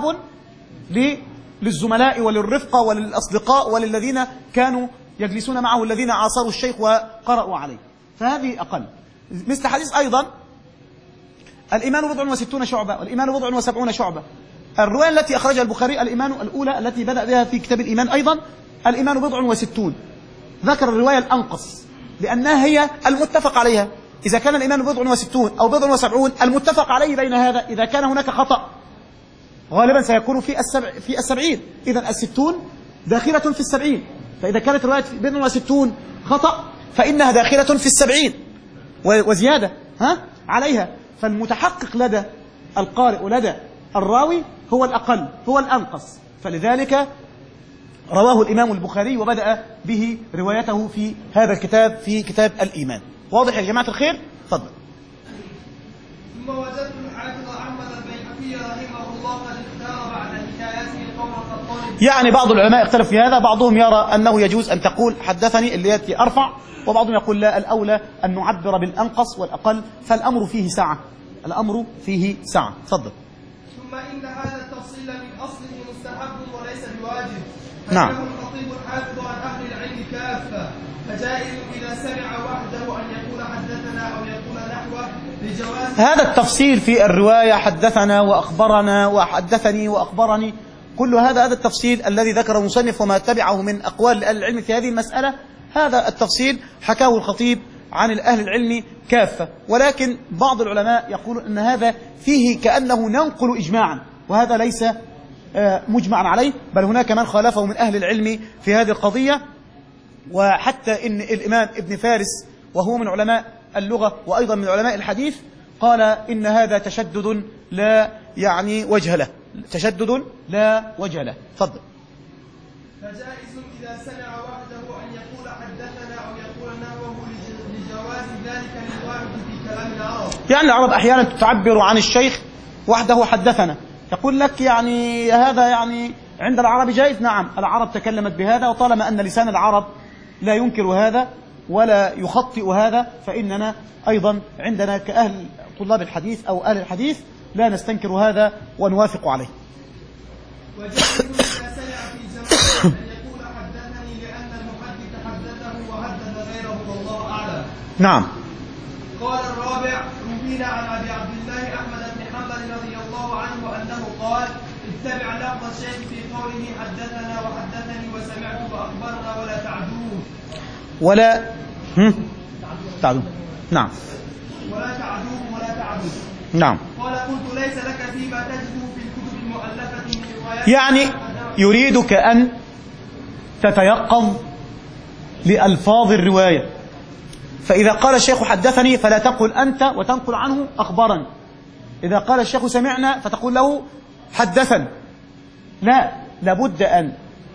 للزملاء وللرفقة وللأصدقاء وللذين كانوا يجلسون معه الذين عاصروا الشيخ وقرأوا عليه، فهذه أقل. مثل حديث أيضا الإيمان بضع وستون شعبة والإيمان بضع وسبعون شعبة. الرواية التي أخرجها البخاري الإيمان الأولى التي بدأ بها في كتاب الإيمان أيضا الإيمان بضع وستون، ذكر الرواية الأنقص لأنها هي المتفق عليها. إذا كان الإيمان بضع وستون أو بضع وسبعون المتفق عليه بين هذا، إذا كان هناك خطأ غالبا سيكون في السبع في السبعين، إذا الستون داخلة في السبعين. فإذا كانت رواية بضع وستون خطأ فإنها داخلة في السبعين وزيادة ها عليها. فالمتحقق لدى القارئ ولدى الراوي هو الأقل هو الأنقص، فلذلك رواه الإمام البخاري وبدأ به روايته في هذا الكتاب في كتاب الإيمان. واضح يا جماعة الخير؟ تفضل.
ثم وجدت الحافظ أحمد البيهقي رحمه الله قد اختار بعد حكايته قول الطالب.
يعني بعض العلماء اختلف في هذا، بعضهم يرى أنه يجوز أن تقول حدثني اللي يأتي أرفع، وبعضهم يقول لا، الأولى أن نعبر بالأنقص والأقل، فالأمر فيه سعة، الأمر فيه سعة. تفضل.
ثم إن هذا التفصيل من أصله مستحب وليس بواجب.
نعم.
الخطيب الحافظ عن أهل العلم كافة، فجائز إذا سمع وحده أن يقول حدثنا أو يقول نحوه لجواز
هذا التفصيل في الرواية حدثنا وأخبرنا وحدثني وأخبرني، كل هذا هذا التفصيل الذي ذكره المصنف وما تبعه من أقوال أهل العلم في هذه المسألة، هذا التفصيل حكاه الخطيب عن الأهل العلم كافة. ولكن بعض العلماء يقولون أن هذا فيه كأنه ننقل إجماعا، وهذا ليس مجمعا عليه، بل هناك من خالفه من أهل العلم في هذه القضية. وحتى إن الإمام ابن فارس وهو من علماء اللغة وأيضا من علماء الحديث قال إن هذا تشدد لا يعني وجه له، تشدد لا وجه له. تفضل.
فجائز إذا سمع وحده أن يقول حدثنا أو يقول نحوه لجواز ذلك للوارد في كلام العرب. يعني
العرب أحيانا تعبر عن الشيخ وحده حدثنا، يقول لك يعني هذا يعني عند العرب جائز. نعم، العرب تكلمت بهذا، وطالما أن لسان العرب لا ينكر هذا ولا يخطئ هذا، فإننا أيضا عندنا كأهل طلاب الحديث أو أهل الحديث لا نستنكر هذا ونوافق عليه.
وجائز إذا سمع في جماعة أن يقول حدثني لأن المحدث حدثه وحدث غيره والله أعلم.
نعم.
قال الرابع: روينا عن أبي عبد الله أحمد بن حنبل رضي الله عنه أنه قال: اتبع لفظ الشيخ في قوله حدثنا وحدثني وسمعت وأخبرنا ولا تعدوه.
ولا هم تعدوه. نعم.
ولا تعدوه ولا تعدوه.
نعم.
قال: قلت ليس لك فيما تجده في الكتب المؤلفة من روايات.
يعني يريدك أن تتيقظ لألفاظ الرواية، فإذا قال الشيخ حدثني فلا تقل أنت وتنقل عنه أخبرا، إذا قال الشيخ سمعنا فتقول له حدثا، لا، لابد أن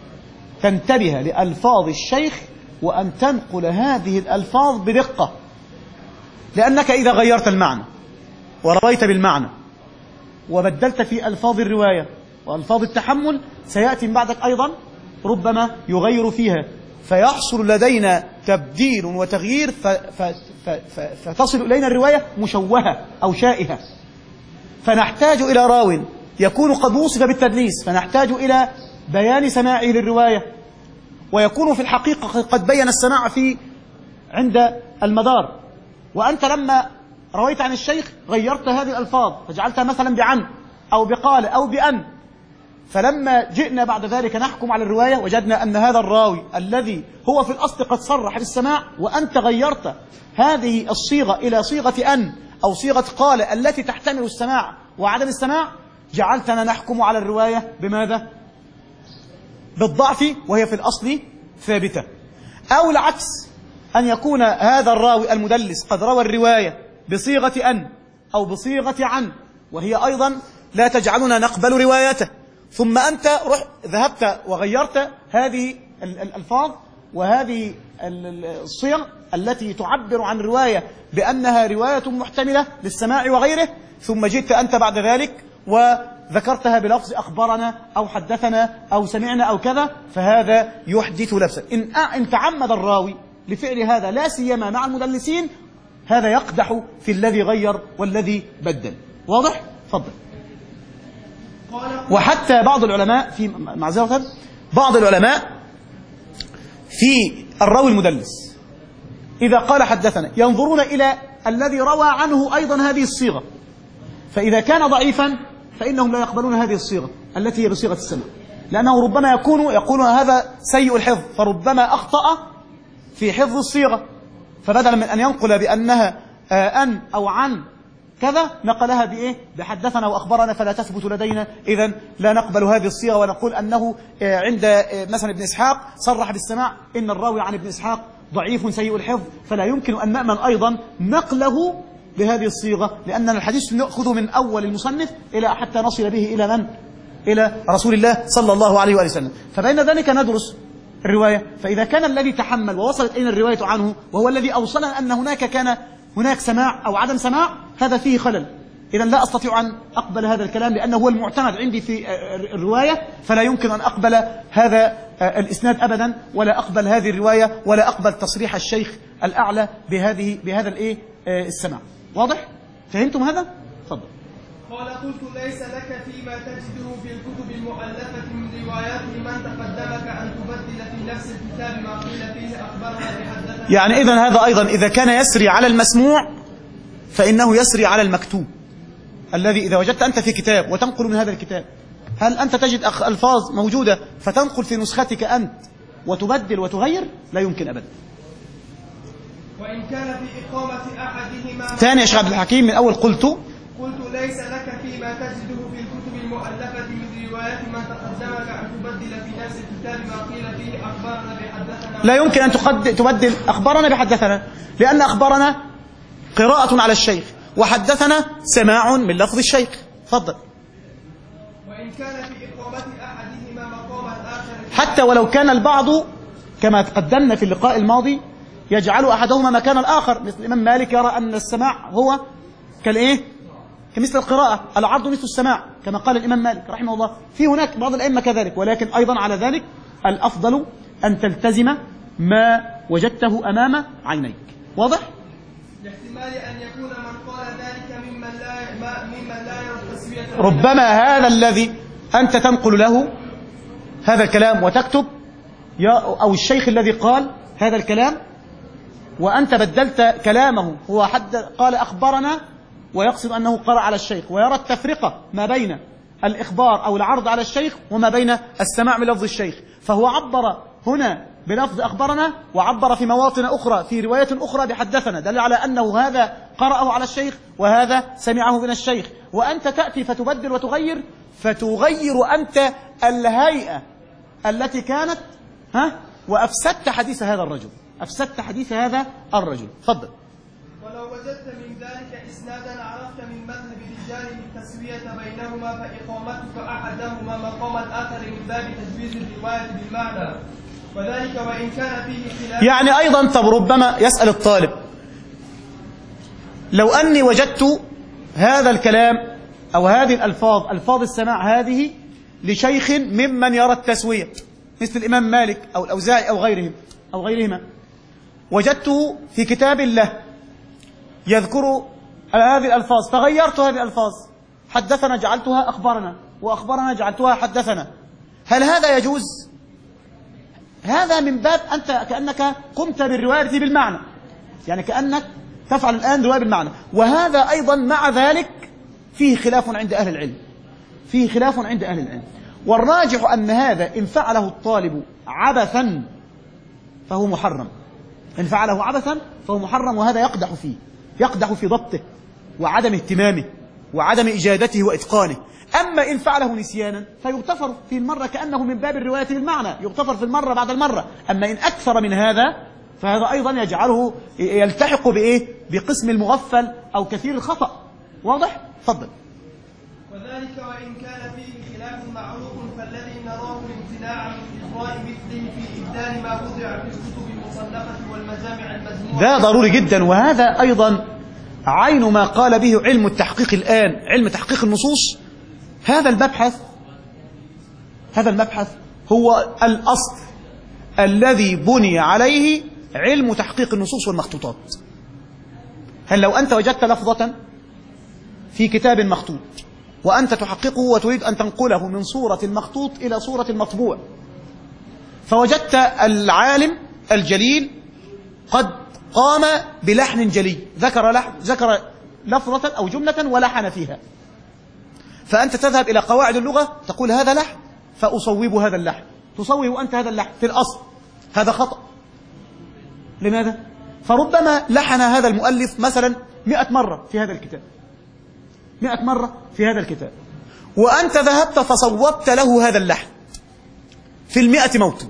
تنتبه لألفاظ الشيخ وأن تنقل هذه الألفاظ بدقة، لأنك إذا غيرت المعنى ورويت بالمعنى وبدلت في ألفاظ الرواية وألفاظ التحمل سيأتي من بعدك أيضا ربما يغير فيها، فيحصل لدينا تبديل وتغيير ف... ف... ف... ف... فتصل إلينا الرواية مشوهة أو شائهة، فنحتاج إلى راو يكون قد وصف بالتدليس، فنحتاج إلى بيان سماعه للرواية، ويكون في الحقيقة قد بين السماع في عند المدار، وأنت لما رويت عن الشيخ غيرت هذه الألفاظ فجعلتها مثلا بعن أو بقال أو بأن، فلما جئنا بعد ذلك نحكم على الرواية وجدنا أن هذا الراوي الذي هو في الأصل قد صرح بالسماع وأنت غيرت هذه الصيغة إلى صيغة أن أو صيغة قال التي تحتمل السماع وعدم السماع، جعلتنا نحكم على الرواية بماذا؟ بالضعف وهي في الأصل ثابتة. أو العكس، أن يكون هذا الراوي المدلس قد روى الرواية بصيغة أن أو بصيغة عن وهي أيضا لا تجعلنا نقبل روايته، ثم أنت رح ذهبت وغيرت هذه الألفاظ وهذه الصيغ التي تعبر عن رواية بأنها رواية محتملة للسماع وغيره، ثم جئت أنت بعد ذلك وذكرتها بلفظ أخبرنا أو حدثنا أو سمعنا أو كذا، فهذا يحدث لبسا. إن إن تعمد الراوي لفعل هذا لا سيما مع المدلسين، هذا يقدح في الذي غير والذي بدل. واضح؟ تفضل. وحتى بعض العلماء في معذرة بعض العلماء في الراوي المدلس إذا قال حدثنا ينظرون إلى الذي روى عنه أيضا هذه الصيغة، فإذا كان ضعيفا فإنهم لا يقبلون هذه الصيغة التي هي بصيغة السمع، لأنه ربما يكون يقولون هذا سيء الحفظ، فربما أخطأ في حفظ الصيغة، فبدلا من أن ينقل بأنها أن أو عن كذا نقلها بإيه؟ بحدثنا وأخبرنا، فلا تثبت لدينا، إذن لا نقبل هذه الصيغة ونقول أنه عند مثلا ابن إسحاق صرح بالسماع، إن الراوي عن ابن إسحاق ضعيف سيء الحفظ، فلا يمكن أن نأمن أيضا نقله بهذه الصيغة، لأننا الحديث نأخذ من أول المصنف إلى حتى نصل به إلى من؟ إلى رسول الله صلى الله عليه وآله وسلم. فبين ذلك ندرس الرواية، فإذا كان الذي تحمل ووصلت إلينا الرواية عنه وهو الذي أوصلنا أن هناك كان هناك سماع أو عدم سماع، هذا فيه خلل، إذن لا أستطيع أن أقبل هذا الكلام لأنه هو المعتمد عندي في الرواية، فلا يمكن أن أقبل هذا الإسناد أبدا، ولا أقبل هذه الرواية، ولا أقبل تصريح الشيخ الأعلى بهذه بهذا الإيه السماع. واضح؟ فهمتم هذا؟ تفضل.
قال قلت ليس لك فيما تجده في الكتب المؤلفة من روايات من تقدمك أن تبدل في نفس الكتاب ما قيل فيه أخبرنا بحدثنا.
يعني إذن هذا أيضا إذا كان يسري على المسموع فإنه يسري على المكتوب، الذي إذا وجدت أنت في كتاب وتنقل من هذا الكتاب، هل أنت تجد ألفاظ موجودة فتنقل في نسختك أنت وتبدل وتغير؟ لا يمكن أبدا.
وإن كان في إقامة أحدهما.
ثاني يا شيخ عبد الحكيم، من أول قلت
قلت ليس لك فيما تجده في الكتب المؤلفة من روايات من تقدمك أن تبدل في نفس الكتاب ما قيل فيه أخبرنا بحدثنا.
لا يمكن أن تبدل أخبرنا بحدثنا، لأن أخبرنا قراءة على الشيخ وحدثنا سماع من لفظ الشيخ. تفضل.
وإن كان في إقامة أحدهما مقام الآخر،
حتى ولو كان البعض كما تقدمنا في اللقاء الماضي يجعل أحدهما مكان الآخر، مثل الإمام مالك يرى أن السماع هو كالإيه؟ كمثل القراءة، العرض مثل السماع كما قال الإمام مالك رحمه الله. في هناك بعض الأئمة كذلك، ولكن أيضا على ذلك الأفضل أن تلتزم ما وجدته أمام عينيك. واضح؟
لاحتمال أن يكون من قال ذلك ممن لا ممن لا يرى التسوية.
ربما هذا الذي أنت تنقل له هذا الكلام وتكتب، أو الشيخ الذي قال هذا الكلام وأنت بدلت كلامه، هو حد قال أخبرنا ويقصد أنه قرأ على الشيخ، ويرى التفرقة ما بين الإخبار أو العرض على الشيخ وما بين السماع من لفظ الشيخ، فهو عبر هنا بلفظ أخبرنا وعبر في مواطن أخرى في رواية أخرى بحدثنا، دل على أنه هذا قرأه على الشيخ وهذا سمعه من الشيخ، وأنت تأتي فتبدل وتغير، فتغير أنت الهيئة التي كانت ها وأفسدت حديث هذا الرجل، أفسدت حديث هذا الرجل. تفضل.
ولو وجدت من ذلك إسنادا عرفت من مذهب الرجال التسوية بينهما، فإقامتك أحدهما مقام الآخر من باب تجويز الرواية بالمعنى، وذلك وإن كان فيه خلاف.
يعني أيضا طب ربما يسأل الطالب، لو أني وجدت هذا الكلام أو هذه الألفاظ ألفاظ السماع هذه لشيخ ممن يرى التسوية مثل الإمام مالك أو الأوزاعي أو غيرهم أو غيرهما، وجدته في كتاب الله يذكر هذه الألفاظ، فغيرت هذه الألفاظ، حدثنا جعلتها أخبرنا وأخبرنا جعلتها حدثنا، هل هذا يجوز؟ هذا من باب أنت كأنك قمت بالرواية بالمعنى، يعني كأنك تفعل الآن رواية بالمعنى. وهذا أيضا مع ذلك فيه خلاف عند أهل العلم، فيه خلاف عند أهل العلم. والراجح أن هذا إن فعله الطالب عبثا فهو محرم، إن فعله عبثا فهو محرم، وهذا يقدح فيه، يقدح في ضبطه وعدم اهتمامه وعدم إجادته وإتقانه. أما إن فعله نسيانا فيغتفر في المرة كأنه من باب الرواية بالمعنى، يغتفر في المرة بعد المرة. أما إن أكثر من هذا فهذا أيضا يجعله يلتحق بإيه؟ بقسم المغفل أو كثير الخطأ. واضح؟ تفضل.
وذلك وإن كان فيه خلاف معروف فالذي نراه الامتناع من إجراء مثله في إبدال ما وضع في الكتب المصنفة والمجامع المجموعة.
ده ضروري جدا، وهذا أيضا عين ما قال به علم التحقيق الآن، علم تحقيق النصوص. هذا المبحث هذا المبحث هو الأصل الذي بني عليه علم تحقيق النصوص والمخطوطات. هل لو أنت وجدت لفظة في كتاب مخطوط وأنت تحققه وتريد أن تنقله من صورة المخطوط إلى صورة المطبوع، فوجدت العالم الجليل قد قام بلحن جلي، ذكر لحن ذكر لفظة أو جملة ولحن فيها، فأنت تذهب إلى قواعد اللغة تقول هذا لحن فأصوب هذا اللحن، تصوب أنت هذا اللحن في الأصل، هذا خطأ. لماذا؟ فربما لحن هذا المؤلف مثلا مئة مرة في هذا الكتاب، مئة مرة في هذا الكتاب، وأنت ذهبت فصوبت له هذا اللحن في المئة موطن.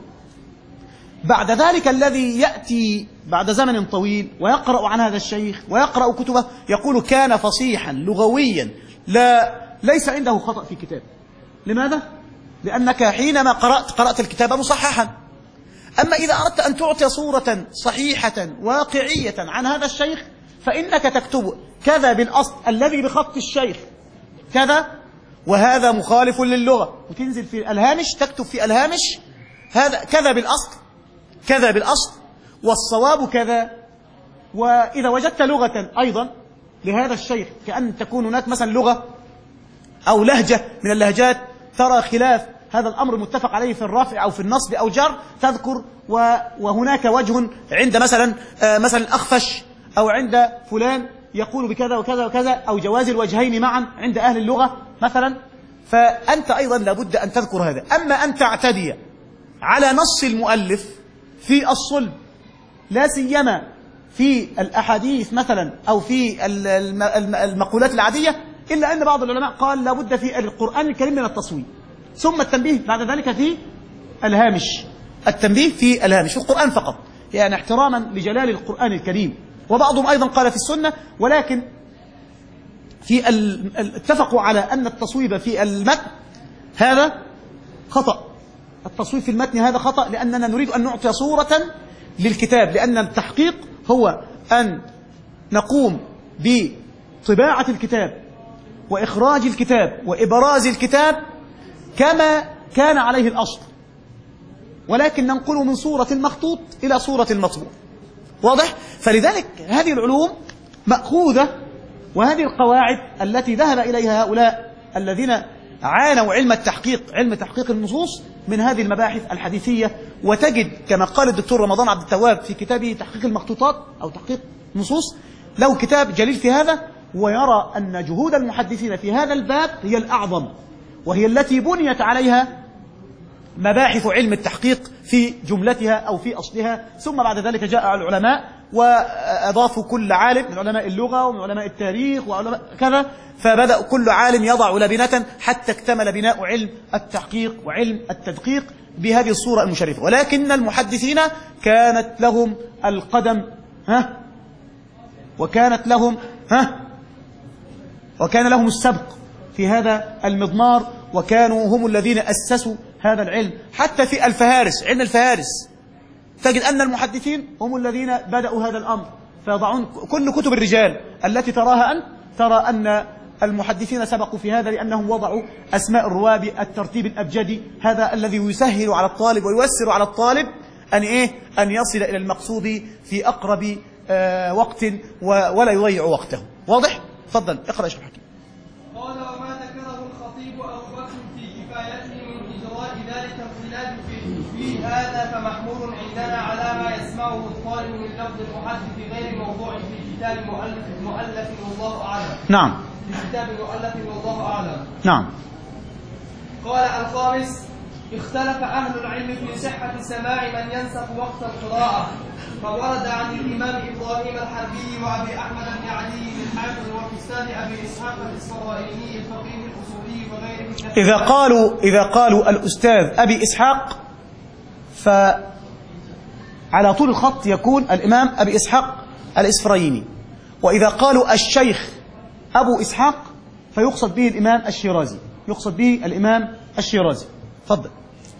بعد ذلك الذي يأتي بعد زمن طويل ويقرأ عن هذا الشيخ ويقرأ كتبه يقول كان فصيحا لغويا، لا ليس عنده خطأ في كتاب. لماذا؟ لأنك حينما قرأت قرأت الكتاب مصححا. أما إذا أردت أن تعطي صورة صحيحة واقعية عن هذا الشيخ فإنك تكتب كذا بالأصل الذي بخط الشيخ كذا، وهذا مخالف للغة، وتنزل في الهامش تكتب في الهامش هذا كذا بالأصل كذا بالأصل والصواب كذا. وإذا وجدت لغة أيضا لهذا الشيخ، كأن تكون هناك مثلا لغة أو لهجة من اللهجات ترى خلاف هذا الأمر متفق عليه في الرفع أو في النصب أو جر، تذكر وهناك وجه عند مثلا مثلا الأخفش أو عند فلان يقول بكذا وكذا وكذا، أو جواز الوجهين معا عند أهل اللغة مثلا، فأنت أيضا لابد أن تذكر هذا. أما أن تعتدي على نص المؤلف في الصلب، لا سيما في الأحاديث مثلا أو في المقولات العادية، إلا أن بعض العلماء قال لابد في القرآن الكريم من التصويب، ثم التنبيه بعد ذلك في الهامش، التنبيه في الهامش في القرآن فقط، يعني احتراما لجلال القرآن الكريم. وبعضهم أيضا قال في السنة، ولكن في اتفقوا على أن التصويب في المتن هذا خطأ، التصويب في المتن هذا خطأ، لأننا نريد أن نعطي صورة للكتاب، لأن التحقيق هو أن نقوم بطباعة الكتاب وإخراج الكتاب وإبراز الكتاب كما كان عليه الأصل، ولكن ننقله من صورة المخطوط إلى صورة المطبوع. واضح؟ فلذلك هذه العلوم مأخوذة، وهذه القواعد التي ذهب إليها هؤلاء الذين عانوا علم التحقيق، علم تحقيق النصوص، من هذه المباحث الحديثية. وتجد كما قال الدكتور رمضان عبد التواب في كتابه تحقيق المخطوطات أو تحقيق النصوص، له كتاب جليل في هذا، ويرى أن جهود المحدثين في هذا الباب هي الأعظم، وهي التي بنيت عليها مباحث علم التحقيق في جملتها أو في أصلها. ثم بعد ذلك جاء العلماء وأضافوا كل عالم من علماء اللغة ومن علماء التاريخ وعلماء كذا، فبدأ كل عالم يضع لبنة حتى اكتمل بناء علم التحقيق وعلم التدقيق بهذه الصورة المشرفة. ولكن المحدثين كانت لهم القدم ها وكانت لهم ها وكان لهم السبق في هذا المضمار، وكانوا هم الذين أسسوا هذا العلم. حتى في الفهارس، علم الفهارس، تجد أن المحدثين هم الذين بدأوا هذا الأمر، فيضعون كل كتب الرجال التي تراها أنت، ترى أن المحدثين سبقوا في هذا، لأنهم وضعوا أسماء الرواة بالترتيب الأبجدي، هذا الذي يسهل على الطالب وييسر على الطالب أن إيه أن يصل إلى المقصود في أقرب آه وقت ولا يضيع وقته. واضح؟ تفضل اقرأ يا شيخ حكيم.
قال وما ذكره الخطيب أبو بكر في كفايته من إجراء ذلك الخلاف في في هذا فمحمول عندنا على ما يسمعه الطالب من لفظ المحدث غير موضوع في كتاب مؤلف مؤلف والله أعلم.
نعم.
في كتاب مؤلف والله أعلم.
نعم.
قال الخامس: اختلف أهل العلم في صحة سماع من ينسخ وقت القراءة، فورد عن الإمام إبراهيم الحربي وأبي أحمد بن علي بن حاتم وكستان أبي إسحاق الإسرائيلي الفقيه الأصولي وغيره.
إذا قالوا إذا قالوا الأستاذ أبي إسحاق فعلى طول الخط يكون الإمام أبي إسحاق الإسرائيلي، وإذا قالوا الشيخ أبو إسحاق فيقصد به الإمام الشيرازي، يقصد به الإمام الشيرازي. تفضل.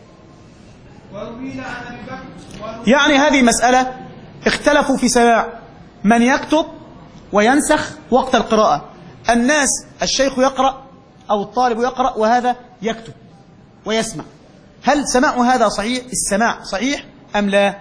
يعني هذه مسألة اختلفوا في سماع من يكتب وينسخ وقت القراءة. الناس الشيخ يقرأ أو الطالب يقرأ وهذا يكتب ويسمع، هل سماع هذا صحيح؟ السماع صحيح أم لا؟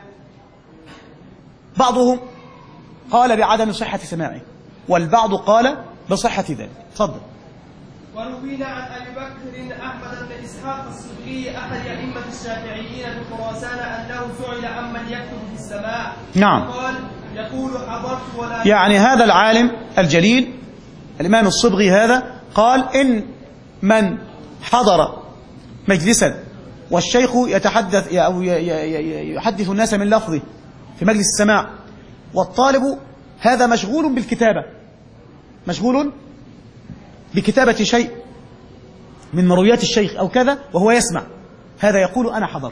بعضهم قال بعدم صحة سماعه والبعض قال بصحة ذلك. تفضل.
وروينا عن أبي بكر أحمد بن إسحاق الصدقي أحد أئمة الشافعيين بخراسان أنه سئل عمن يكتب في السماع.
نعم.
قال يقول حضرت ولا.
يعني هذا العالم الجليل الإمام الصبغي هذا قال إن من حضر مجلسا والشيخ يتحدث أو يحدث الناس من لفظه في مجلس السماع والطالب هذا مشغول بالكتابة، مشغول بكتابة شيء من مرويات الشيخ أو كذا وهو يسمع، هذا يقول أنا حضرت،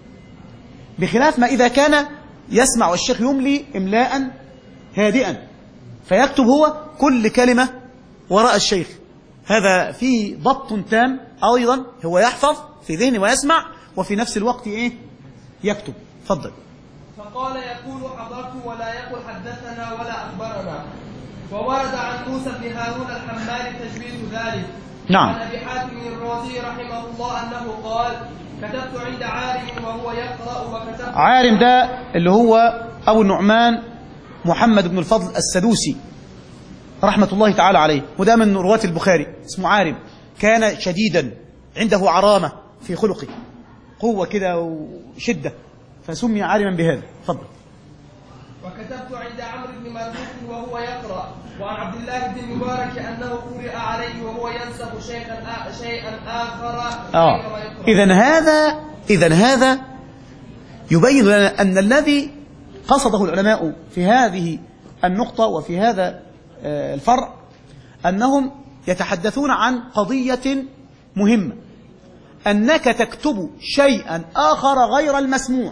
بخلاف ما إذا كان يسمع والشيخ يملي إملاء هادئا فيكتب هو كل كلمة وراء الشيخ، هذا فيه ضبط تام. أيضا هو يحفظ في ذهنه ويسمع وفي نفس الوقت إيه؟ يكتب. فضل.
فقال يقول حضرت ولا يقول حدثنا ولا أخبرنا. وورد عن موسى بن هارون الحمال تجويز ذلك.
نعم.
عن أبي حاتم الرازي رحمه الله أنه قال كتبت عند عارم وهو يقرأ وكتبت.
عارم ده اللي هو أبو النعمان محمد بن الفضل السدوسي رحمة الله تعالى عليه، وده من رواة البخاري، اسمه عارم، كان شديدا عنده عرامة في خلقه، قوة كده وشدة، فسمي عارما بهذا. فضل.
وكتبت عند عمرو بن مرزوق وهو يقرأ. وعن عبد الله بن المبارك أنه قرئ عليه وهو ينسخ شيئا شيئا آخر.
آه. إذن هذا إذن هذا يبين لنا أن الذي قصده العلماء في هذه النقطة وفي هذا الفرع أنهم يتحدثون عن قضية مهمة، أنك تكتب شيئا آخر غير المسموع،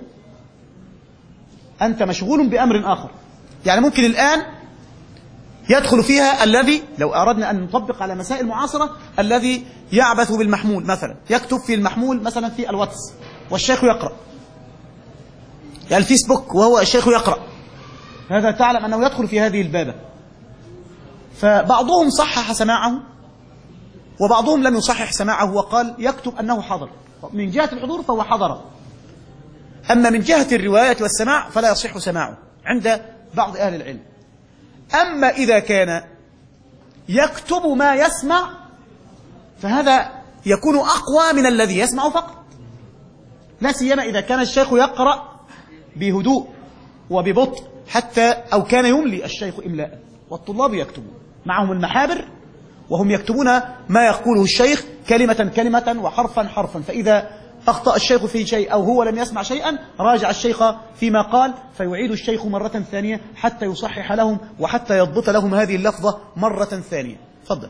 أنت مشغول بأمر آخر. يعني ممكن الآن يدخل فيها الذي لو أردنا أن نطبق على مسائل معاصرة الذي يعبث بالمحمول مثلا، يكتب في المحمول مثلا في الواتس والشيخ يقرأ، يعني الفيسبوك وهو الشيخ يقرأ، هذا تعلم أنه يدخل في هذه البابة. فبعضهم صحح سماعه وبعضهم لم يصحح سماعه وقال يكتب أنه حضر، من جهة الحضور فهو حضر، أما من جهة الرواية والسماع فلا يصح سماعه عند بعض أهل العلم. أما إذا كان يكتب ما يسمع فهذا يكون أقوى من الذي يسمع فقط، لا سيما إذا كان الشيخ يقرأ بهدوء وببطء حتى أو كان يملي الشيخ إملاء والطلاب يكتبون معهم المحابر وهم يكتبون ما يقوله الشيخ كلمة كلمة وحرفا حرفا، فإذا أخطأ الشيخ في شيء أو هو لم يسمع شيئا راجع الشيخ فيما قال فيعيد الشيخ مرة ثانية حتى يصحح لهم وحتى يضبط لهم هذه اللفظة مرة ثانية. تفضل.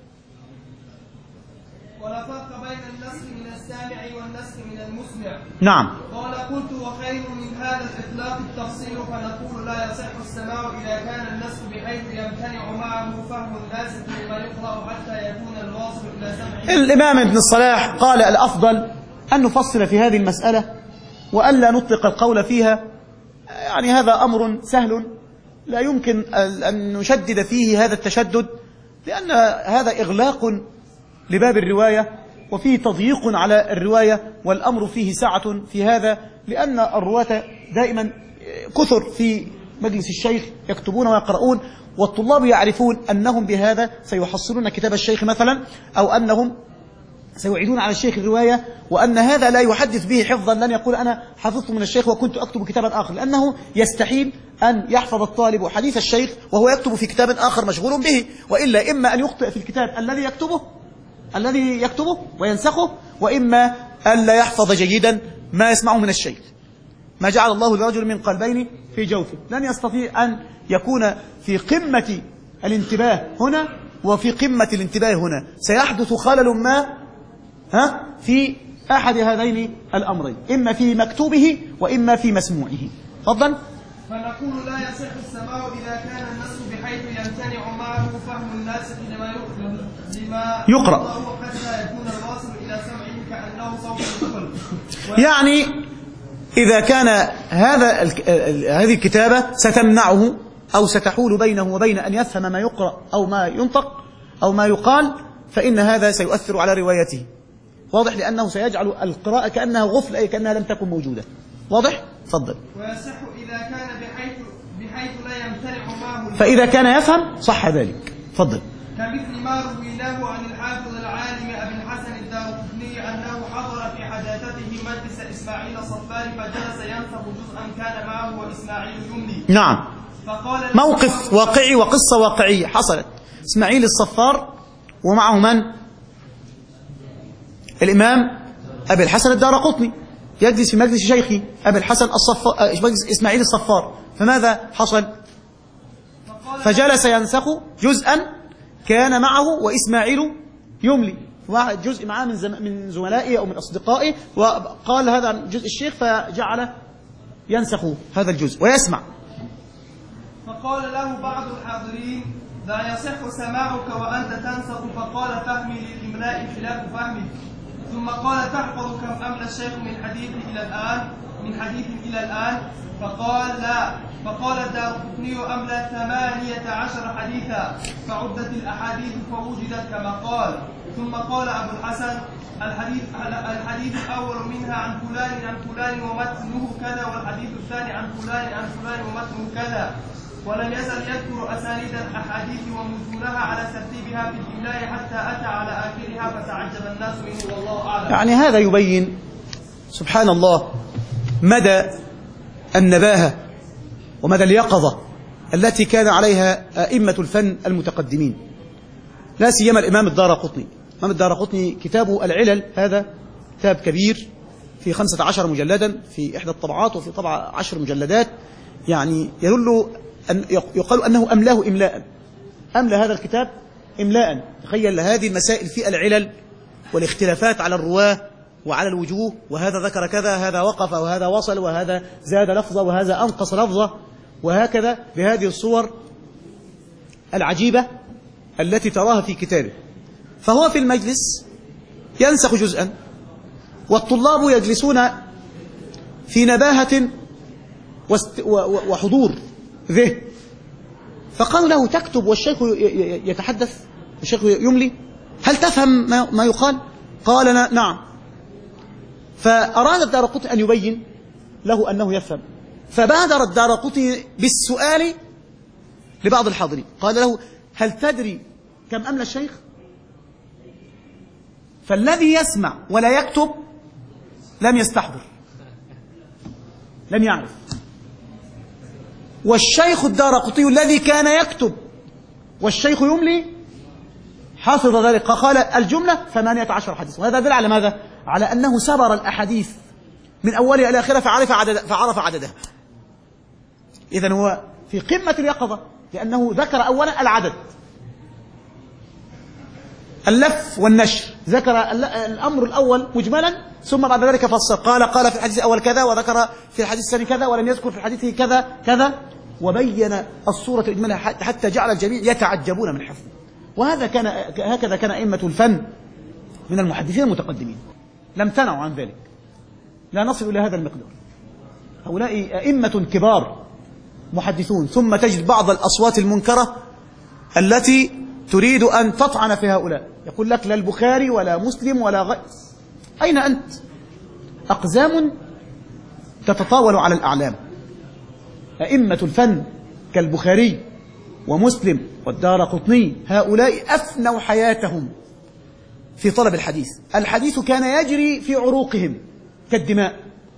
ولا فرق بين النسخ من السامع والنسخ من المسمع.
نعم.
قال قلت وخير من هذا الإطلاق التفصيل، فنقول لا يصح السماع إذا كان النسخ بحيث يمتنع معه فهم لازم لما يقرأ حتى يكون الواصل إلى سمعه. الإمام
ابن الصلاح قال الأفضل أن نفصل في هذه المسألة وألا نطلق القول فيها، يعني هذا أمر سهل لا يمكن أن نشدد فيه هذا التشدد، لأن هذا إغلاق لباب الرواية وفيه تضييق على الرواية، والأمر فيه سعة في هذا، لأن الرواة دائما كثر في مجلس الشيخ يكتبون ويقرؤون، والطلاب يعرفون أنهم بهذا سيحصلون كتاب الشيخ مثلا، أو أنهم سيعيدون على الشيخ الرواية، وأن هذا لا يحدث به حفظا، لن يقول أنا حفظت من الشيخ وكنت أكتب كتابا آخر، لأنه يستحيل أن يحفظ الطالب حديث الشيخ وهو يكتب في كتاب آخر مشغول به، وإلا إما أن يخطئ في الكتاب الذي يكتبه الذي يكتبه وينسخه، وإما أن لا يحفظ جيدا ما يسمعه من الشيخ. ما جعل الله لرجل من قلبين في جوفه، لن يستطيع أن يكون في قمة الانتباه هنا وفي قمة الانتباه هنا، سيحدث خلل ما ها في أحد هذين الأمرين، إما في مكتوبه وإما في مسموعه. تفضل.
فنقول لا يصح السماع إذا كان النص بحيث يمتنع معه فهم الناس لما لما
يقرأ،
حتى يكون الواصل إلى سمعه كأنه صوت الطفل.
يعني إذا كان هذا هذه الكتابة ستمنعه أو ستحول بينه وبين أن يفهم ما يقرأ أو ما ينطق أو ما يقال، فإن هذا سيؤثر على روايته. واضح؟ لأنه سيجعل القراءة كأنها غفل، أي كأنها لم تكن موجودة. واضح؟ تفضل.
ويصح إذا كان بحيث بحيث لا يمتنع معه،
فإذا كان يفهم صح ذلك. تفضل.
كمثل ما رويناه عن الحافظ العالم أبي الحسن الدارقطني أنه حضر في حداثته مجلس إسماعيل الصفار فجلس ينسخ جزءا كان معه وإسماعيل يملي.
نعم،
فقال
موقف واقعي وقصة واقعية حصلت. إسماعيل الصفار ومعه من؟ الإمام أبي الحسن الدارقطني يجلس في مجلس شيخي أبي الحسن الصفار، مجلس إسماعيل الصفار، فماذا حصل؟ فجلس ينسخ جزءا كان معه وإسماعيل يملي، واحد جزء معاه من زم... من زملائه أو من أصدقائه، وقال هذا جزء الشيخ فجعل ينسخ هذا الجزء ويسمع.
فقال له بعض الحاضرين لا يصح سماعك وأنت تنسخ، فقال فهمي للإملاء خلاف فهمك. ثم قال تحفظ كم أملى الشيخ من حديث إلى الآن من حديث إلى الآن؟ فقال لا. فقال الدارقطني أملى ثمانية عشر حديثا، فعدت الأحاديث فوجدت كما قال. ثم قال أبو الحسن الحديث الحديث الأول منها عن فلان عن فلان ومتنه كذا، والحديث الثاني عن فلان عن فلان ومتنه كذا، ولم يزل يذكر أسانيد الأحاديث ومتونها على ترتيبها في الإملاء حتى أتى على آخرها فتعجب الناس منه والله أعلم.
يعني هذا يبين سبحان الله مدى النباهة ومدى اليقظة التي كان عليها أئمة الفن المتقدمين، لا سيما الإمام الدارقطني. الإمام الدارقطني كتابه العلل هذا كتاب كبير في خمسة عشر مجلدا في إحدى الطبعات، وفي طبعة عشر مجلدات، يعني يدل أن يقال أنه أملاه إملاء، أملى هذا الكتاب إملاء. تخيل هذه المسائل في العلل والاختلافات على الرواه وعلى الوجوه، وهذا ذكر كذا، هذا وقف وهذا وصل وهذا زاد لفظة وهذا أنقص لفظة، وهكذا بهذه الصور العجيبة التي تراها في كتابه. فهو في المجلس ينسخ جزءا، والطلاب يجلسون في نباهة وحضور ذهن، فقالوا له تكتب والشيخ يتحدث، الشيخ يملي، هل تفهم ما يقال؟ قال نعم. فأراد الدارقطني أن يبين له أنه يفهم، فبادر الدارقطني بالسؤال لبعض الحاضرين، قال له هل تدري كم أملى الشيخ؟ فالذي يسمع ولا يكتب لم يستحضر، لم يعرف. والشيخ الدارقطني الذي كان يكتب والشيخ يملي حافظ ذلك، قال الجملة ثمانية عشر حديث. وهذا دل على ماذا؟ على أنه سبر الأحاديث من أولها إلى آخرها فعرف عدد فعرف عددها. إذن هو في قمة اليقظة، لأنه ذكر أولا العدد، اللف والنشر، ذكر الأمر الأول مجملا ثم بعد ذلك فصل، قال قال في الحديث الأول كذا، وذكر في الحديث الثاني كذا، ولم يذكر في الحديث كذا كذا، وبين الصورة الإجمالية حتى جعل الجميع يتعجبون من حفظه. وهذا كان هكذا كان أئمة الفن من المحدثين المتقدمين، لم تنعوا عن ذلك، لا نصل إلى هذا المقدار. هؤلاء أئمة كبار محدثون، ثم تجد بعض الأصوات المنكرة التي تريد أن تطعن في هؤلاء، يقول لك لا البخاري ولا مسلم ولا غير. أين أنت؟ أقزام تتطاول على الأعلام. أئمة الفن كالبخاري ومسلم والدارقطني هؤلاء أفنوا حياتهم في طلب الحديث. الحديث كان يجري في عروقهم كالدماء.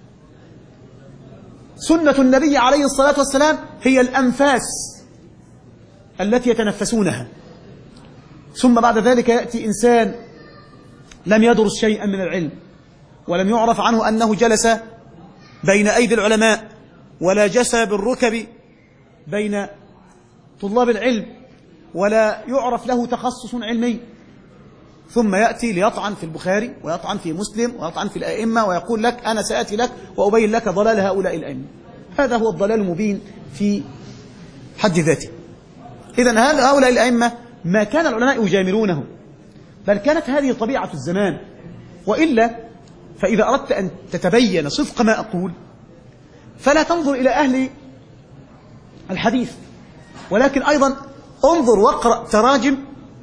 سنة النبي عليه الصلاة والسلام هي الأنفاس التي يتنفسونها. ثم بعد ذلك يأتي إنسان لم يدرس شيئا من العلم، ولم يعرف عنه أنه جلس بين أيدي العلماء، ولا جلس بالركب بين طلاب العلم، ولا يعرف له تخصص علمي، ثم يأتي ليطعن في البخاري ويطعن في مسلم ويطعن في الأئمة ويقول لك أنا سأتي لك وأبين لك ضلال هؤلاء الأئمة. هذا هو الضلال المبين في حد ذاته. إذن هؤلاء الأئمة ما كان العلماء يجاملونهم، بل كانت هذه طبيعة الزمان. وإلا فإذا أردت أن تتبين صدق ما أقول فلا تنظر إلى أهل الحديث، ولكن أيضا انظر واقرأ تراجم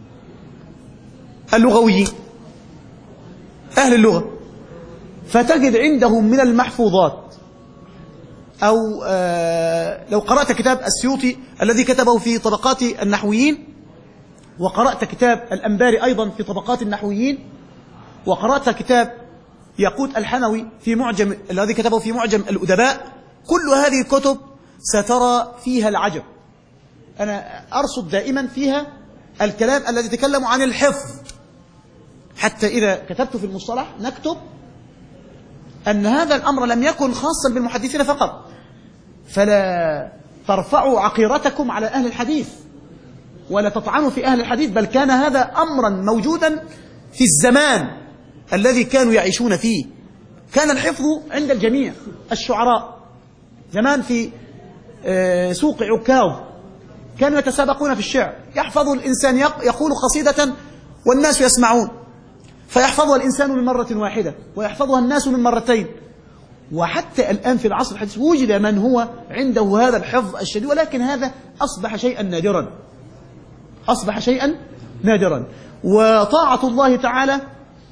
اللغويين أهل اللغة، فتجد عندهم من المحفوظات، أو لو قرأت كتاب السيوطي الذي كتبه في طبقات النحويين، وقرأت كتاب الأنباري أيضا في طبقات النحويين، وقرأت كتاب ياقوت الحنوي في معجم الذي كتبه في معجم الأدباء، كل هذه الكتب سترى فيها العجب. أنا أرصد دائما فيها الكلام الذي يتكلم عن الحفظ، حتى إذا كتبت في المصطلح نكتب أن هذا الأمر لم يكن خاصا بالمحدثين فقط، فلا ترفعوا عقيرتكم على أهل الحديث ولا تطعنوا في أهل الحديث، بل كان هذا أمرا موجودا في الزمان الذي كانوا يعيشون فيه. كان الحفظ عند الجميع. الشعراء زمان في سوق عكاظ كانوا يتسابقون في الشعر، يحفظ الإنسان يقول قصيدة والناس يسمعون، فيحفظها الإنسان من مرة واحدة ويحفظها الناس من مرتين. وحتى الآن في العصر الحديث وجد من هو عنده هذا الحفظ الشديد، ولكن هذا أصبح شيئا نادرا، أصبح شيئا نادرا. وطاعة الله تعالى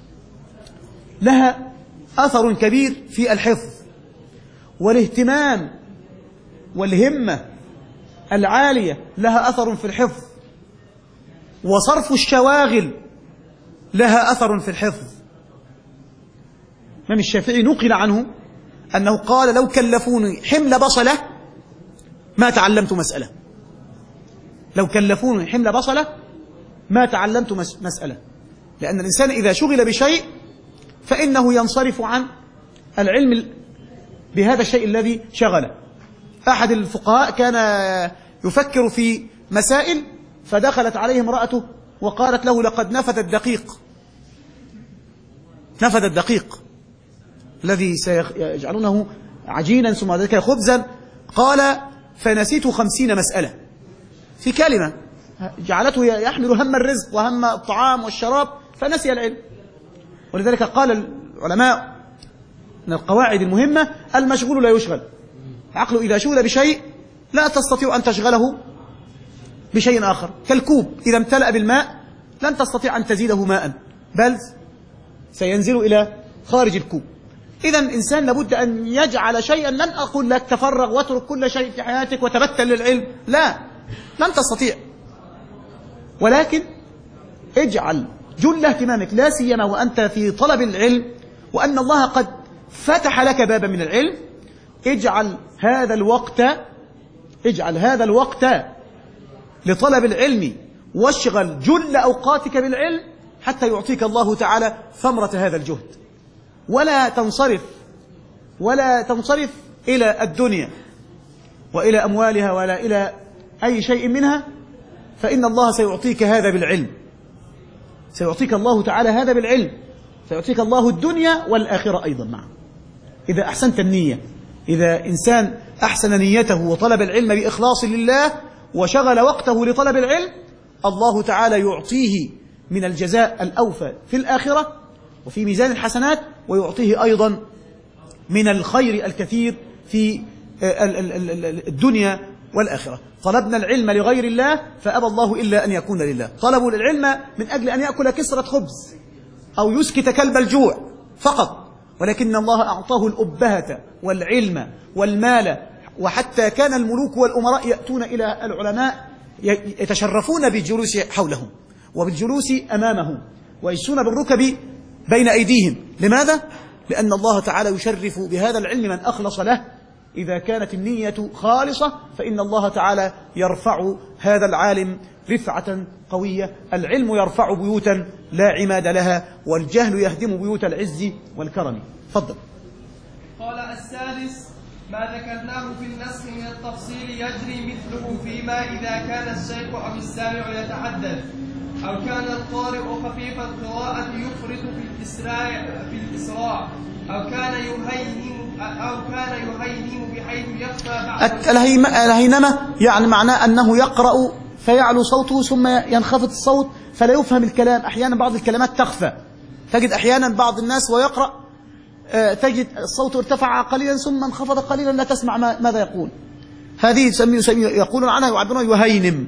لها أثر كبير في الحفظ، والاهتمام والهمة العالية لها أثر في الحفظ، وصرف الشواغل لها أثر في الحفظ. الإمام الشافعي نقل عنه أنه قال لو كلفوني حمل بصلة ما تعلمت مسألة. لو كلفوني حمل بصلة ما تعلمت مسألة، لأن الإنسان إذا شغل بشيء فإنه ينصرف عن العلم بهذا الشيء الذي شغله. أحد الفقهاء كان يفكر في مسائل، فدخلت عليه امرأته وقالت له لقد نفذ الدقيق، نفذ الدقيق الذي سيجعلونه عجينا ثم ذلك خبزا. قال فنسيت خمسين مسألة في كلمة جعلته يحمل هم الرزق وهم الطعام والشراب، فنسي العلم. ولذلك قال العلماء من القواعد المهمة المشغول لا يشغل. عقله إذا شغل بشيء لا تستطيع أن تشغله بشيء آخر، كالكوب إذا امتلأ بالماء لن تستطيع أن تزيده ماء، بل سينزل إلى خارج الكوب. إذا الإنسان لابد أن يجعل شيئا، لن أقول لك تفرغ واترك كل شيء في حياتك وتبتل للعلم، لا، لن تستطيع، ولكن اجعل جل اهتمامك، لا سيما وأنت في طلب العلم وأن الله قد فتح لك بابا من العلم، اجعل هذا الوقت اجعل هذا الوقت لطلب العلم، واشغل جل أوقاتك بالعلم حتى يعطيك الله تعالى ثمرة هذا الجهد. ولا تنصرف ولا تنصرف إلى الدنيا وإلى أموالها ولا إلى أي شيء منها، فإن الله سيعطيك هذا بالعلم، سيعطيك الله تعالى هذا بالعلم، سيعطيك الله الدنيا والآخرة أيضا معه إذا أحسنت النية. إذا إنسان أحسن نيته وطلب العلم بإخلاص لله وشغل وقته لطلب العلم، الله تعالى يعطيه من الجزاء الأوفى في الآخرة وفي ميزان الحسنات، ويعطيه أيضا من الخير الكثير في الدنيا والآخرة. طلبنا العلم لغير الله فأبى الله إلا أن يكون لله. طلبوا العلم من أجل أن يأكل كسرة خبز أو يسكت كلب الجوع فقط، ولكن الله أعطاه الأبهة والعلم والمال، وحتى كان الملوك والأمراء يأتون إلى العلماء يتشرفون بالجلوس حولهم وبالجلوس أمامهم، ويجلسون بالركب بين أيديهم. لماذا؟ لأن الله تعالى يشرف بهذا العلم من أخلص له. إذا كانت النية خالصة فإن الله تعالى يرفع هذا العالم رفعة قوية. العلم يرفع بيوتا لا عماد لها، والجهل يهدم بيوت العز والكرم. تفضل.
قال السادس: ما ذكرناه في النسخ من التفصيل يجري مثله فيما إذا كان الشيخ أو السامع يتحدث، أو كان القارئ خفيف القراءة يفرط في الإسراع في الإسراع أو كان يهينم أو كان يهينم بحيث يخفى بعد
الهينمة يعني معناه أنه يقرأ فيعلو صوته ثم ينخفض الصوت فلا يفهم الكلام. أحيانا بعض الكلمات تخفى، تجد أحيانا بعض الناس ويقرأ تجد الصوت ارتفع قليلا ثم انخفض قليلا لا تسمع ماذا يقول. هذه يقولون عنها يعبرون يهينم.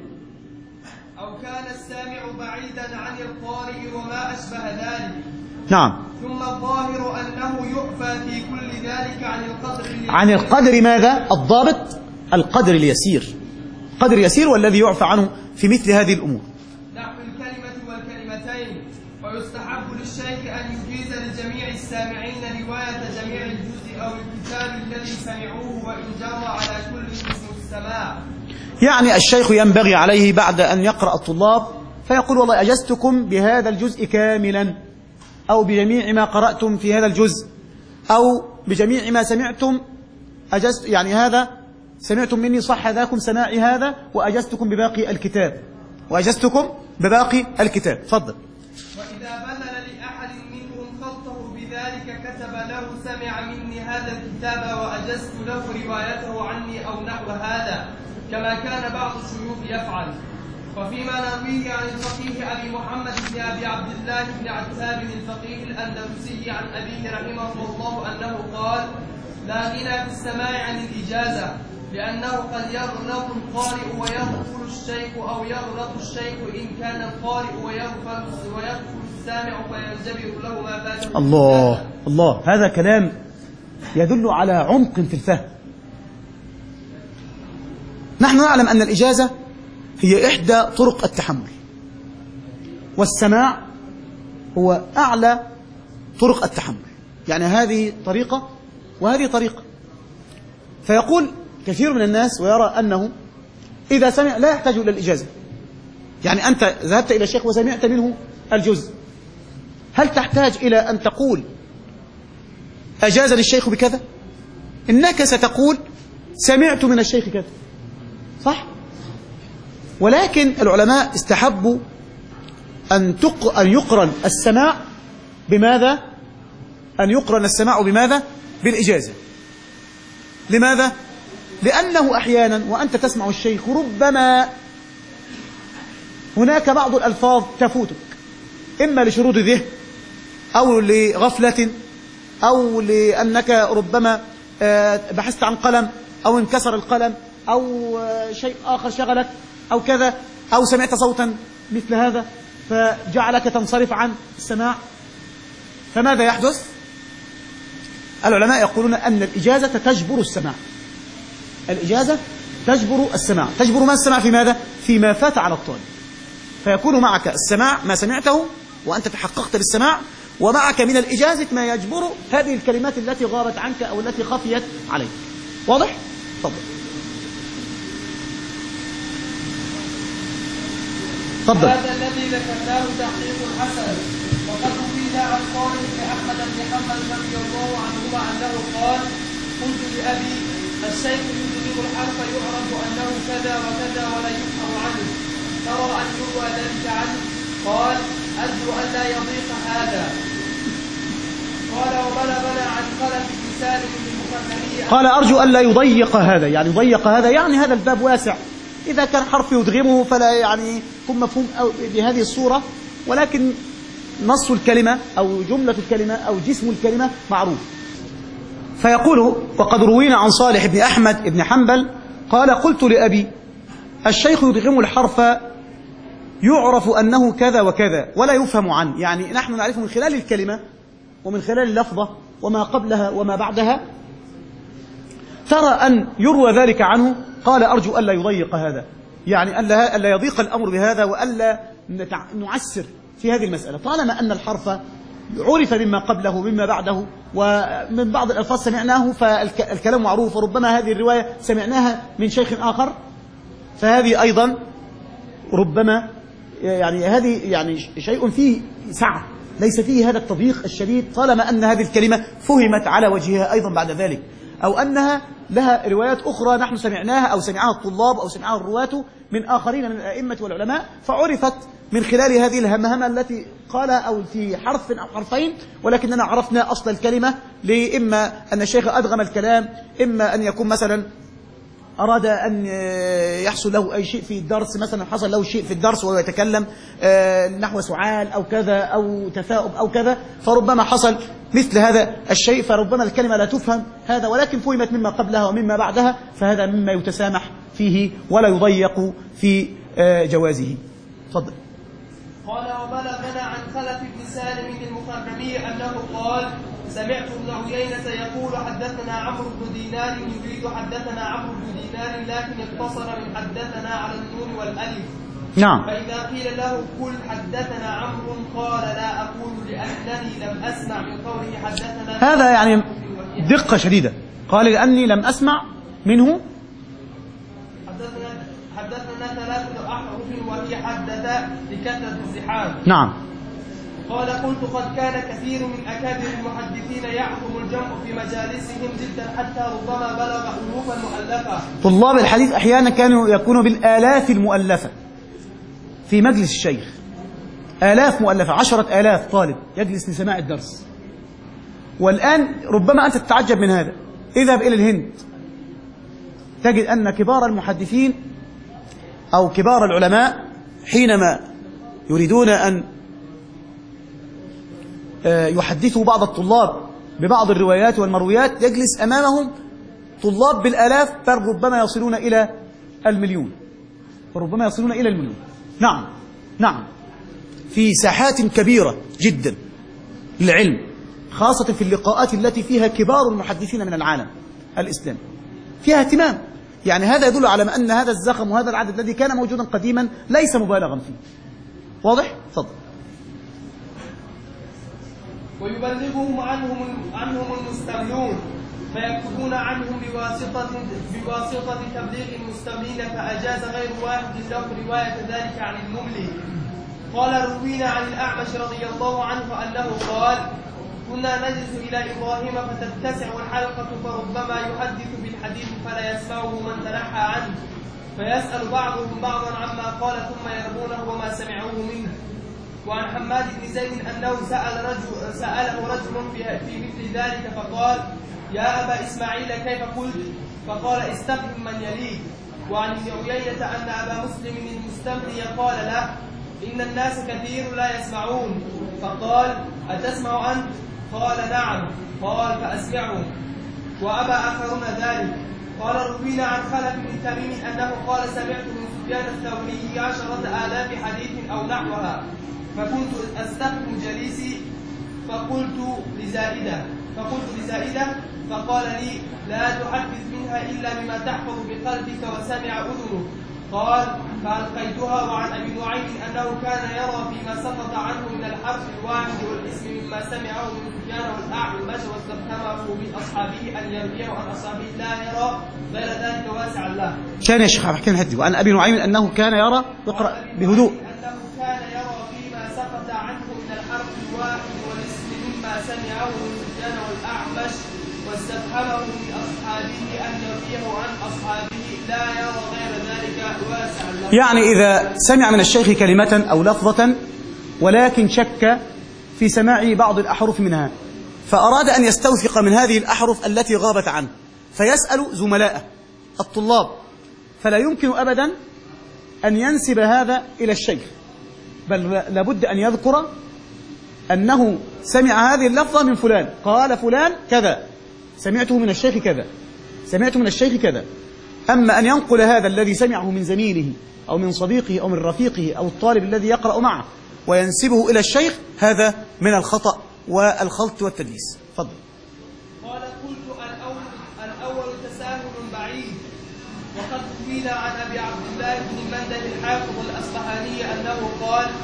أو كان السامع بعيدا عن القارئ وما أشبه ذلك.
نعم.
ثم الظاهر أنه يعفى في كل ذلك عن القدر اليسير.
عن القدر ماذا؟ الضابط القدر اليسير، قدر يسير والذي يعفى عنه في مثل هذه الأمور.
نحو الكلمة والكلمتين. ويستحب للشيخ أن يجيز لجميع السامعين رواية جميع الجزء أو الكتاب الذي سمعوه وإن جرى على كل اسم السماع.
يعني الشيخ ينبغي عليه بعد أن يقرأ الطلاب فيقول والله أجزتكم بهذا الجزء كاملا، أو بجميع ما قرأتم في هذا الجزء، أو بجميع ما سمعتم أجزت، يعني هذا سمعتم مني صح ذاكم سماعي هذا، وأجزتكم بباقي الكتاب وأجزتكم بباقي الكتاب. تفضل.
وإذا بذل لأحد منهم خطه بذلك كتب له سمع مني هذا الكتاب وأجزت له روايته عني أو نحو هذا، كما كان بعض الشيوخ يفعل. وفيما نرويه عن الفقيه أبي محمد بن أبي عبد الله بن عتاب الفقيه الأندلسي عن أبيه رحمه الله أنه قال: لا غنى في السماع عن الإجازة، لأنه قد يغلط القارئ ويغفل الشيخ، أو يغلط الشيخ إن كان القارئ ويغفل ويغفل السامع فينجبر له ما فاته.
الله الله، هذا كلام يدل على عمق في الفهم. نحن نعلم أن الإجازة هي إحدى طرق التحمل، والسماع هو أعلى طرق التحمل، يعني هذه طريقة وهذه طريقة. فيقول كثير من الناس ويرى أنه إذا سمع لا يحتاج إلى الإجازة. يعني أنت ذهبت إلى الشيخ وسمعت منه الجزء، هل تحتاج إلى أن تقول أجازني الشيخ بكذا؟ إنك ستقول سمعت من الشيخ كذا، صح؟ ولكن العلماء استحبوا أن تق... أن يقرن السماع بماذا؟ أن يقرن السماع بماذا؟ بالإجازة. لماذا؟ لأنه أحيانا وأنت تسمع الشيخ ربما هناك بعض الألفاظ تفوتك، إما لشرود ذهن أو لغفلة أو لأنك ربما بحثت عن قلم أو انكسر القلم أو شيء آخر شغلك أو كذا، أو سمعت صوتا مثل هذا فجعلك تنصرف عن السماع. فماذا يحدث؟ العلماء يقولون أن الإجازة تجبر السماع. الإجازة تجبر السماع. تجبر ما السماع في ماذا؟ فيما فات على الطالب. فيكون معك السماع ما سمعته وأنت تحققت بالسماع، ومعك من الإجازة ما يجبر هذه الكلمات التي غابت عنك أو التي خفيت عليك. واضح؟ تفضل. تفضل.
هذا الذي ذكرناه تحقيق حسن، وقد روي عن قول بن أحمد بن حنبل رضي الله عنهما أنه قال: قلت لأبي: الشيخ يدرك الحرف يعرف أنه كذا وكذا ولا يفهم عنه، ترى أن يروى ذلك عنه؟ قال: أرجو أن لا يضيق هذا. قال: وبلغنا عن خلف بن سالم المخنثي
قال: أرجو أن لا يضيق هذا، يعني يضيق هذا يعني هذا الباب واسع، إذا كان حرف يدغمه فلا يعني يكون مفهوم بهذه الصورة، ولكن نص الكلمة أو جملة الكلمة أو جسم الكلمة معروف. فيقول: وقد روينا عن صالح بن أحمد بن حنبل قال: قلت لأبي: الشيخ يدغم الحرف يعرف أنه كذا وكذا ولا يفهم عنه، يعني نحن نعرفه من خلال الكلمة ومن خلال اللفظة وما قبلها وما بعدها، ترى أن يروى ذلك عنه. قال: أرجو ألا يضيق هذا، يعني ألا يضيق الأمر بهذا وألا نعسر في هذه المسألة. طالما أن الحرف عرف مما قبله مما بعده ومن بعض الألفاظ سمعناه فالكلام معروف، وربما هذه الرواية سمعناها من شيخ آخر، فهذه أيضا ربما يعني هذه يعني شيء فيه سعة، ليس فيه هذا التضييق الشديد، طالما أن هذه الكلمة فهمت على وجهها أيضا بعد ذلك، أو أنها لها روايات أخرى نحن سمعناها أو سمعها الطلاب أو سمعها الرواة من آخرين من الأئمة والعلماء، فعرفت من خلال هذه الهمهمة التي قالها أو في حرف أو حرفين، ولكننا عرفنا أصل الكلمة، لإما أن الشيخ أدغم الكلام، إما أن يكون مثلا أراد أن يحصل له أي شيء في الدرس، مثلا حصل له شيء في الدرس وهو يتكلم نحو سعال أو كذا أو تثاؤب أو كذا، فربما حصل مثل هذا الشيء، فربما الكلمة لا تفهم هذا، ولكن فهمت مما قبلها ومما بعدها، فهذا مما يتسامح فيه ولا يضيق في جوازه. تفضل.
قال وبلغنا عن خلف بن سالم المخرمي أنه قال سمعت ابن عيينة يقول حدثنا عمرو بن دينار يريد حدثنا عمرو بن دينار لكن اقتصر من حدثنا على النون والألف.
نعم.
فإذا قيل له قل حدثنا عمرو قال لا أقول لأنني لم أسمع من قوله حدثنا.
هذا يعني دقة شديدة، قال لأني لم أسمع منه
حدثنا حدثنا ثلاثة أحرف وهي حدث لكثرة الزحام.
نعم.
قال قلت قد كان كثير من أكابر المحدثين يعظم الجمع في مجالسهم جدا حتى ربما بلغ ألوفا مؤلفة.
طلاب الحديث أحيانا كانوا يكونوا بالآلاف المؤلفة في مجلس الشيخ، آلاف مؤلفة، عشرة آلاف طالب يجلس لسماع الدرس. والآن ربما أنت تتعجب من هذا، اذهب إلى الهند تجد أن كبار المحدثين أو كبار العلماء حينما يريدون أن يحدثوا بعض الطلاب ببعض الروايات والمرويات يجلس أمامهم طلاب بالآلاف، بل ربما يصلون إلى المليون، ربما يصلون إلى المليون. نعم نعم، في ساحات كبيرة جدا للعلم، خاصة في اللقاءات التي فيها كبار المحدثين من العالم الإسلامي، فيها اهتمام. يعني هذا يدل على أن هذا الزخم وهذا العدد الذي كان موجودا قديما ليس مبالغا فيه. واضح؟ تفضل.
ويبلغهم عنهم عنهم المستملون فيكتبون عنهم بواسطة بواسطة تبليغ المستملين، فأجاز غير واحد له رواية ذلك عن المملي. قال روينا عن الأعمش رضي الله عنه أنه قال كنا نجلس إلى إبراهيم فتتسع الحلقة فربما يحدث بالحديث فلا يسمعه من تنحى عنه، فيسأل بعضهم بعضا عما قال ثم يرمونه وما سمعوه منه. وعن حماد بن زيد أنه سأل رجل سأله رجل في مثل ذلك فقال يا أبا إسماعيل كيف قلت؟ فقال استخدم من يليك. وعن ابن عيينة أن أبا مسلم المستملي قال له إن الناس كثير لا يسمعون، فقال أتسمع أنت؟ قال نعم. قال فأسمعهم. وأبى آخرون ذلك. قال روينا عن خلف بن تميم أنه قال سمعت من سفيان الثوري عشرة آلاف حديث أو نحوها، فكنت أستخدم جليسي فقلت لزائدة فقلت لزائدة فقال لي لا تحدث منها إلا بما تحفظ بقلبك وسمع أذنك. قال فألقيتها. وعن أبي نعيم أنه كان يرى فيما سقط عنه من الحرف الواحد والاسم مما سمعه من سفيان والأعمش واستفهمه من أصحابه أن يرويه عن أصحابه لا يرى غير ذلك واسعا له.
كان يا شيخ احكي لنا هدي. وعن أبي نعيم أنه كان يرى اقرأ بهدوء
أنه كان يرى فيما سقط عنه من الحرف الواحد والاسم مما سمعه من سفيان والأعمش واستفهمه من أصحابه أن يرويه عن أصحابه لا يرى غير ذلك واسعا له.
يعني إذا سمع من الشيخ كلمة أو لفظة ولكن شك في سماع بعض الأحرف منها، فأراد أن يستوثق من هذه الأحرف التي غابت عنه، فيسأل زملاءه الطلاب، فلا يمكن أبدا أن ينسب هذا إلى الشيخ، بل لابد أن يذكر أنه سمع هذه اللفظة من فلان، قال فلان كذا، سمعته من الشيخ كذا، سمعته من الشيخ كذا. أما أن ينقل هذا الذي سمعه من زميله أو من صديقه أو من رفيقه أو الطالب الذي يقرأ معه وينسبه إلى الشيخ، هذا من الخطأ والخلط والتدليس. فضل.
قال قلت الأول, الأول تساهل بعيد. وقد روينا عن أبي عبد الله بن منده الحافظ الأصبهاني أنه قال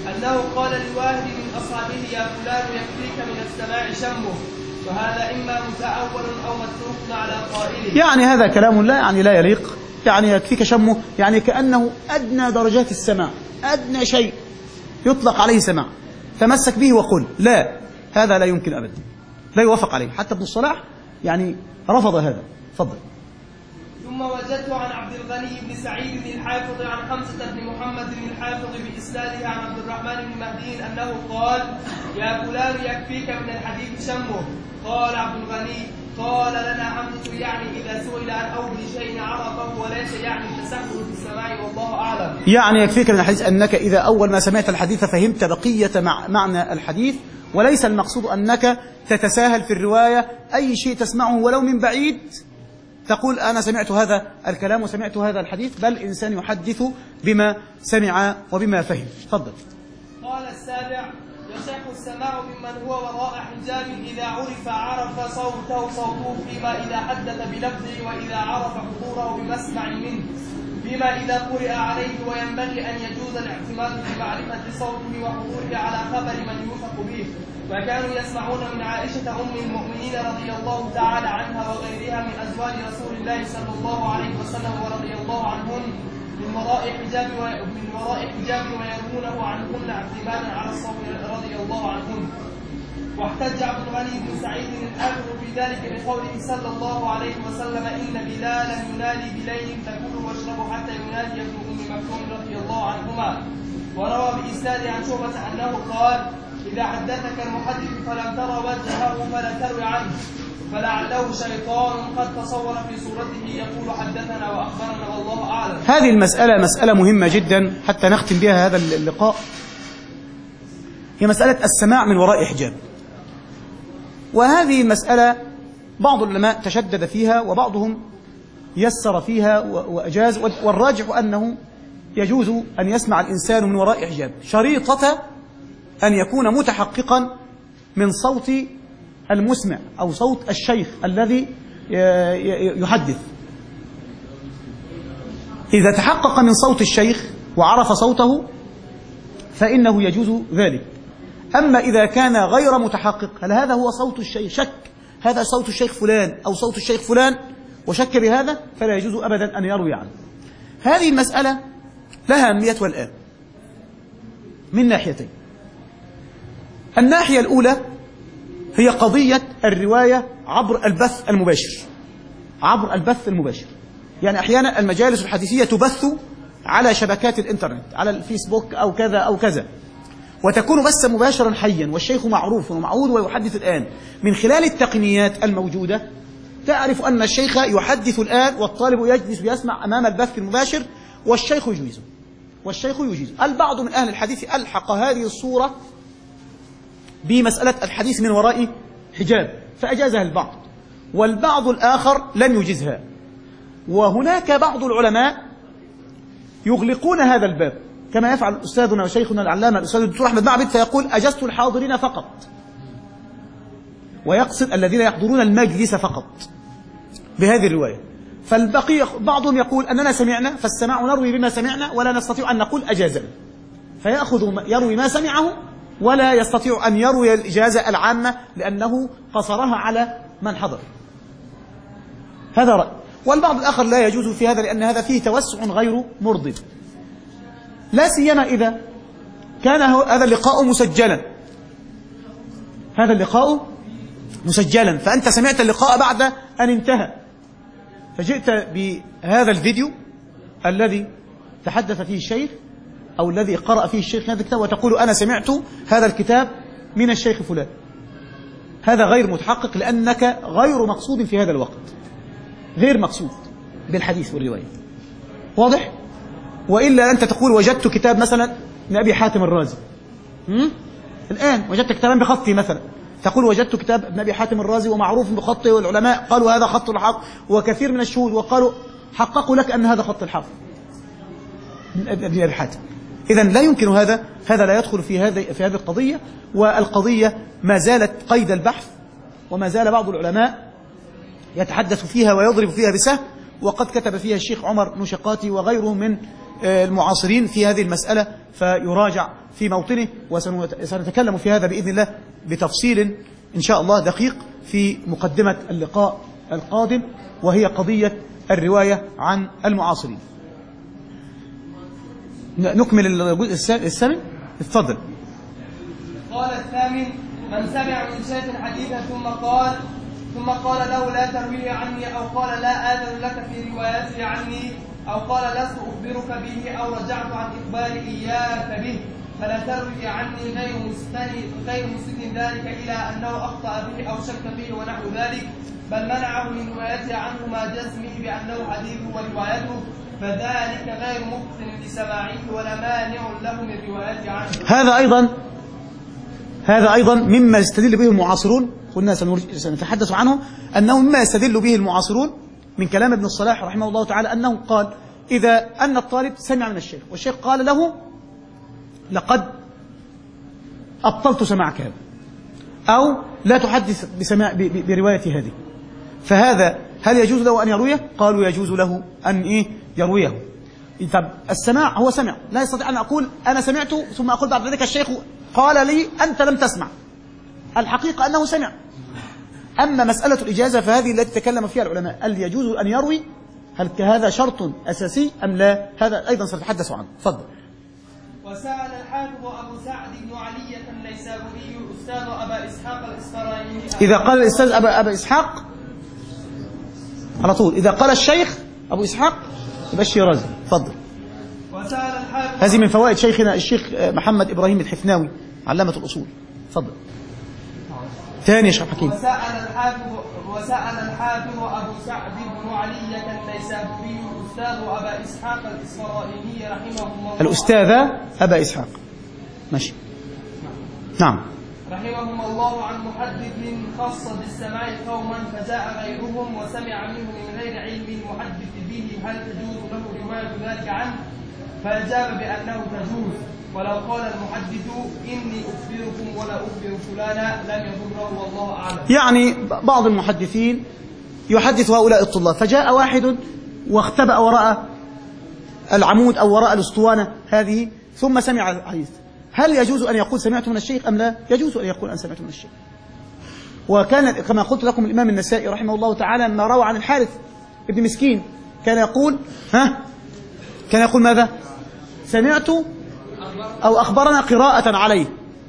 أنه قال لواحد من أصحابه يا فلان يكفيك من السماع شمه، وهذا إما متأول أو متروك على قائله.
يعني هذا كلام لا يعني لا يليق، يعني يكفيك شمه يعني كأنه أدنى درجات السماع، أدنى شيء يطلق عليه سماع، تمسك به وقل. لا، هذا لا يمكن أبدا، لا يوافق عليه. حتى ابن الصلاح يعني رفض هذا. تفضل.
ثم وجدت عن عبد الغني بن سعيد بن الحافظ عن حمزة بن محمد بن الحافظ بإسناده عن عبد الرحمن بن مهدي أنه قال يا فلان يكفيك من الحديث شمه. قال عبد الغني قال لنا حمزة يعني إذا سئل عن أول شيء عرفه وليس يعني التسهل في السماع والله أعلم.
يعني يكفيك من الحديث أنك إذا أول ما سمعت الحديث فهمت بقية مع معنى الحديث، وليس المقصود أنك تتساهل في الرواية، أي شيء تسمعه ولو من بعيد تقول أنا سمعت هذا الكلام وسمعت هذا الحديث، بل إنسان يحدث بما سمع وبما فهم. تفضل.
قال السابع يصح السماع ممن هو وراء حجاب إذا عرف عرف صوته صوته، فيما إذا حدث بلفظه وإذا عرف حضوره بمسمع منه، فيما إذا قرئ عليه وينبغي أن يجوز الاعتماد بمعرفة صوته وحضوره على خبر من يوثق به. وكانوا يسمعون من عائشة أم المؤمنين رضي الله تعالى عنها وغيرها من أزواج رسول الله صلى الله عليه وسلم ورضي الله عنهم من وراء حجاب ومن وراء حجاب ويروونه عنهن اعتمادا على الصوت رضي الله عنهن. واحتج عبد الغني بن سعيد الحافظ في ذلك بقوله صلى الله عليه وسلم إن بلالا ينادي بليل فكلوا واشربوا حتى ينادي ابن أم مكتوم رضي الله عنهما. وروى بإسناد عن شعبة أنه قال إذا حدثك المحدث فلم ترى وجهه فلا تروي عنه، فلعله شيطان قد تصور في صورته يقول حدثنا وأخبرنا والله أعلم.
هذه المسألة مسألة مهمة جدا حتى نختم بها هذا اللقاء، هي مسألة السماع من وراء حجاب. وهذه المسألة بعض العلماء تشدد فيها وبعضهم يسر فيها وأجاز، والراجح أنه يجوز أن يسمع الإنسان من وراء حجاب، شريطة أن يكون متحققا من صوت المسمع أو صوت الشيخ الذي يحدث. إذا تحقق من صوت الشيخ وعرف صوته فإنه يجوز ذلك. أما إذا كان غير متحقق، هل هذا هو صوت الشيخ، شك هذا صوت الشيخ فلان أو صوت الشيخ فلان وشك بهذا، فلا يجوز أبدا أن يروي عنه. هذه المسألة لها أهمية والآن من ناحيتين. الناحية الأولى هي قضية الرواية عبر البث المباشر، عبر البث المباشر. يعني أحيانا المجالس الحديثية تبث على شبكات الإنترنت، على الفيسبوك أو كذا أو كذا، وتكون بثا مباشرا حيا والشيخ معروف ومعهود ويحدث الآن. من خلال التقنيات الموجودة تعرف أن الشيخ يحدث الآن والطالب يجلس ويسمع أمام البث المباشر والشيخ يجيزه والشيخ يجيزه. البعض من أهل الحديث ألحق هذه الصورة بمسألة الحديث من وراء حجاب فأجازها البعض، والبعض الآخر لم يجزها. وهناك بعض العلماء يغلقون هذا الباب كما يفعل أستاذنا وشيخنا العلامة الأستاذ الدكتور أحمد معبد، فيقول أجزت الحاضرين فقط، ويقصد الذين يحضرون المجلس فقط بهذه الرواية. فالبقي بعضهم يقول أننا سمعنا فالسماع نروي بما سمعنا ولا نستطيع أن نقول أجازنا، فيأخذ يروي ما سمعه ولا يستطيع أن يروي الإجازة العامة لأنه قصرها على من حضر. هذا رأي. والبعض الآخر لا يجوز في هذا لأن هذا فيه توسع غير مرضي، لا سيما إذا كان هذا اللقاء مسجلا، هذا اللقاء مسجلا فأنت سمعت اللقاء بعد أن انتهى، فجئت بهذا الفيديو الذي تحدث فيه الشيخ أو الذي قرأ فيه الشيخ هذا الكتاب وتقول أنا سمعت هذا الكتاب من الشيخ فلان. هذا غير متحقق لأنك غير مقصود في هذا الوقت، غير مقصود بالحديث والرواية. واضح؟ وإلا أنت تقول وجدت كتاب مثلا من أبي حاتم الرازي، الآن وجدت كتابا بخطي مثلا، تقول وجدت كتاب ابن أبي حاتم الرازي ومعروف بخطه والعلماء قالوا هذا خط الحافظ وكثير من الشهود وقالوا حققوا لك أن هذا خط الحافظ من ابن أبي حاتم. إذن لا يمكن هذا، هذا لا يدخل في هذه في هذه القضية. والقضية ما زالت قيد البحث، وما زال بعض العلماء يتحدث فيها ويضرب فيها بسهم، وقد كتب فيها الشيخ عمر نشقاتي وغيره من المعاصرين في هذه المسألة فيراجع في موطنه، وسنتكلم في هذا بإذن الله بتفصيل إن شاء الله دقيق في مقدمة اللقاء القادم، وهي قضية الرواية عن المعاصرين. نكمل الجزء الثامن. اتفضل.
قال الثامن: من سمع من شيخ حديثا ثم قال ثم قال له لا ترويه عني، أو قال لا آذن لك في روايته عني، أو قال لست أخبرك به، أو رجعت عن إخباري إياك به، فلا تروي عني غير مسند غير مسند ذلك إلى أنه أخطأ به أو شك فيه ونحو ذلك، بل منعه من روايته عنه ما جزمه بأنه حديثه وروايته، فذلك غير مبطل لسماعه ولا مانع له من روايته عنه.
هذا أيضا هذا أيضا مما يستدل به المعاصرون، قلنا سنتحدث عنه، أنه مما يستدل به المعاصرون من كلام ابن الصلاح رحمه الله تعالى، أنه قال إذا أن الطالب سمع من الشيخ والشيخ قال له لقد أبطلت سماعك هذا، أو لا تحدث بسماع برواية هذه، فهذا هل يجوز له أن يرويه؟ قالوا يجوز له أن إيه يرويه. طب السماع هو سمع، لا يستطيع أن أقول أنا سمعت ثم أقول بعد ذلك الشيخ قال لي أنت لم تسمع، الحقيقة أنه سمع. أما مسألة الإجازة فهذه التي تكلم فيها العلماء، هل يجوز أن يروي؟ هل هذا شرط أساسي أم لا؟ هذا أيضا سنتحدث عنه. تفضل.
وسأل الحافظ أبو سعد بن علي النيسابوري أستاذ أبا إسحاق الإسفرايني.
إذا قال الأستاذ أبا, أبا إسحاق على طول، إذا قال الشيخ أبو إسحاق يبقى الشيرازي. تفضل.
وسأل الحافظ.
هذه من فوائد شيخنا الشيخ محمد إبراهيم الحفناوي علامة الأصول. تفضل. ثاني يا شيخ حكيم.
وسأل الحافظ وسأل الحافظ أبو سعد بن علي النيسابوري أستاذ أبا إسحاق الإسفرايني رحمه الله.
الأستاذ أبا إسحاق. ماشي. نعم.
رحمهم الله عن محدث خص بالسماع قوما فجاء غيرهم وسمع منه من غير علم المحدث به هل تجوز له رواية ذلك عنه؟ فأجاب بأنه تجوز، ولو قال المحدث إني أخبركم ولا أخبر فلانا لم يضره والله أعلم. يعني
بعض المحدثين يحدث هؤلاء الطلاب، فجاء واحد واختبأ وراء العمود أو وراء الأسطوانة هذه ثم سمع الحديث، هل يجوز أن يقول سمعت من الشيخ أم لا؟ يجوز أن يقول أن سمعت من الشيخ. وكان كما قلت لكم الإمام النسائي رحمه الله تعالى ما روى عن الحارث ابن مسكين كان يقول ها كان يقول ماذا؟ سمعت أو أخبرنا قراءة عليه،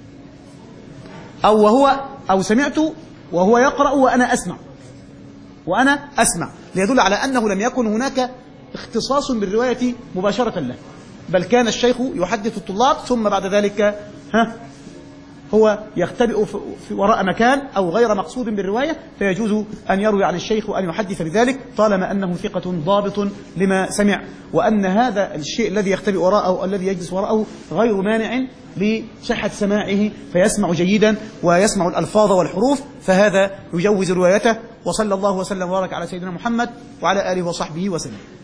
أو وهو أو سمعت وهو يقرأ وأنا أسمع وأنا أسمع ليدل على أنه لم يكن هناك اختصاص بالرواية مباشرة له، بل كان الشيخ يحدث الطلاب ثم بعد ذلك ها هو يختبئ في وراء مكان أو غير مقصود بالرواية، فيجوز أن يروي عن الشيخ وأن يحدث بذلك طالما أنه ثقة ضابط لما سمع، وأن هذا الشيء الذي يختبئ وراءه أو الذي يجلس وراءه غير مانع لصحة سماعه، فيسمع جيدا ويسمع الألفاظ والحروف، فهذا يجوز روايته. وصلى الله وسلم وبارك على سيدنا محمد وعلى آله وصحبه وسلم.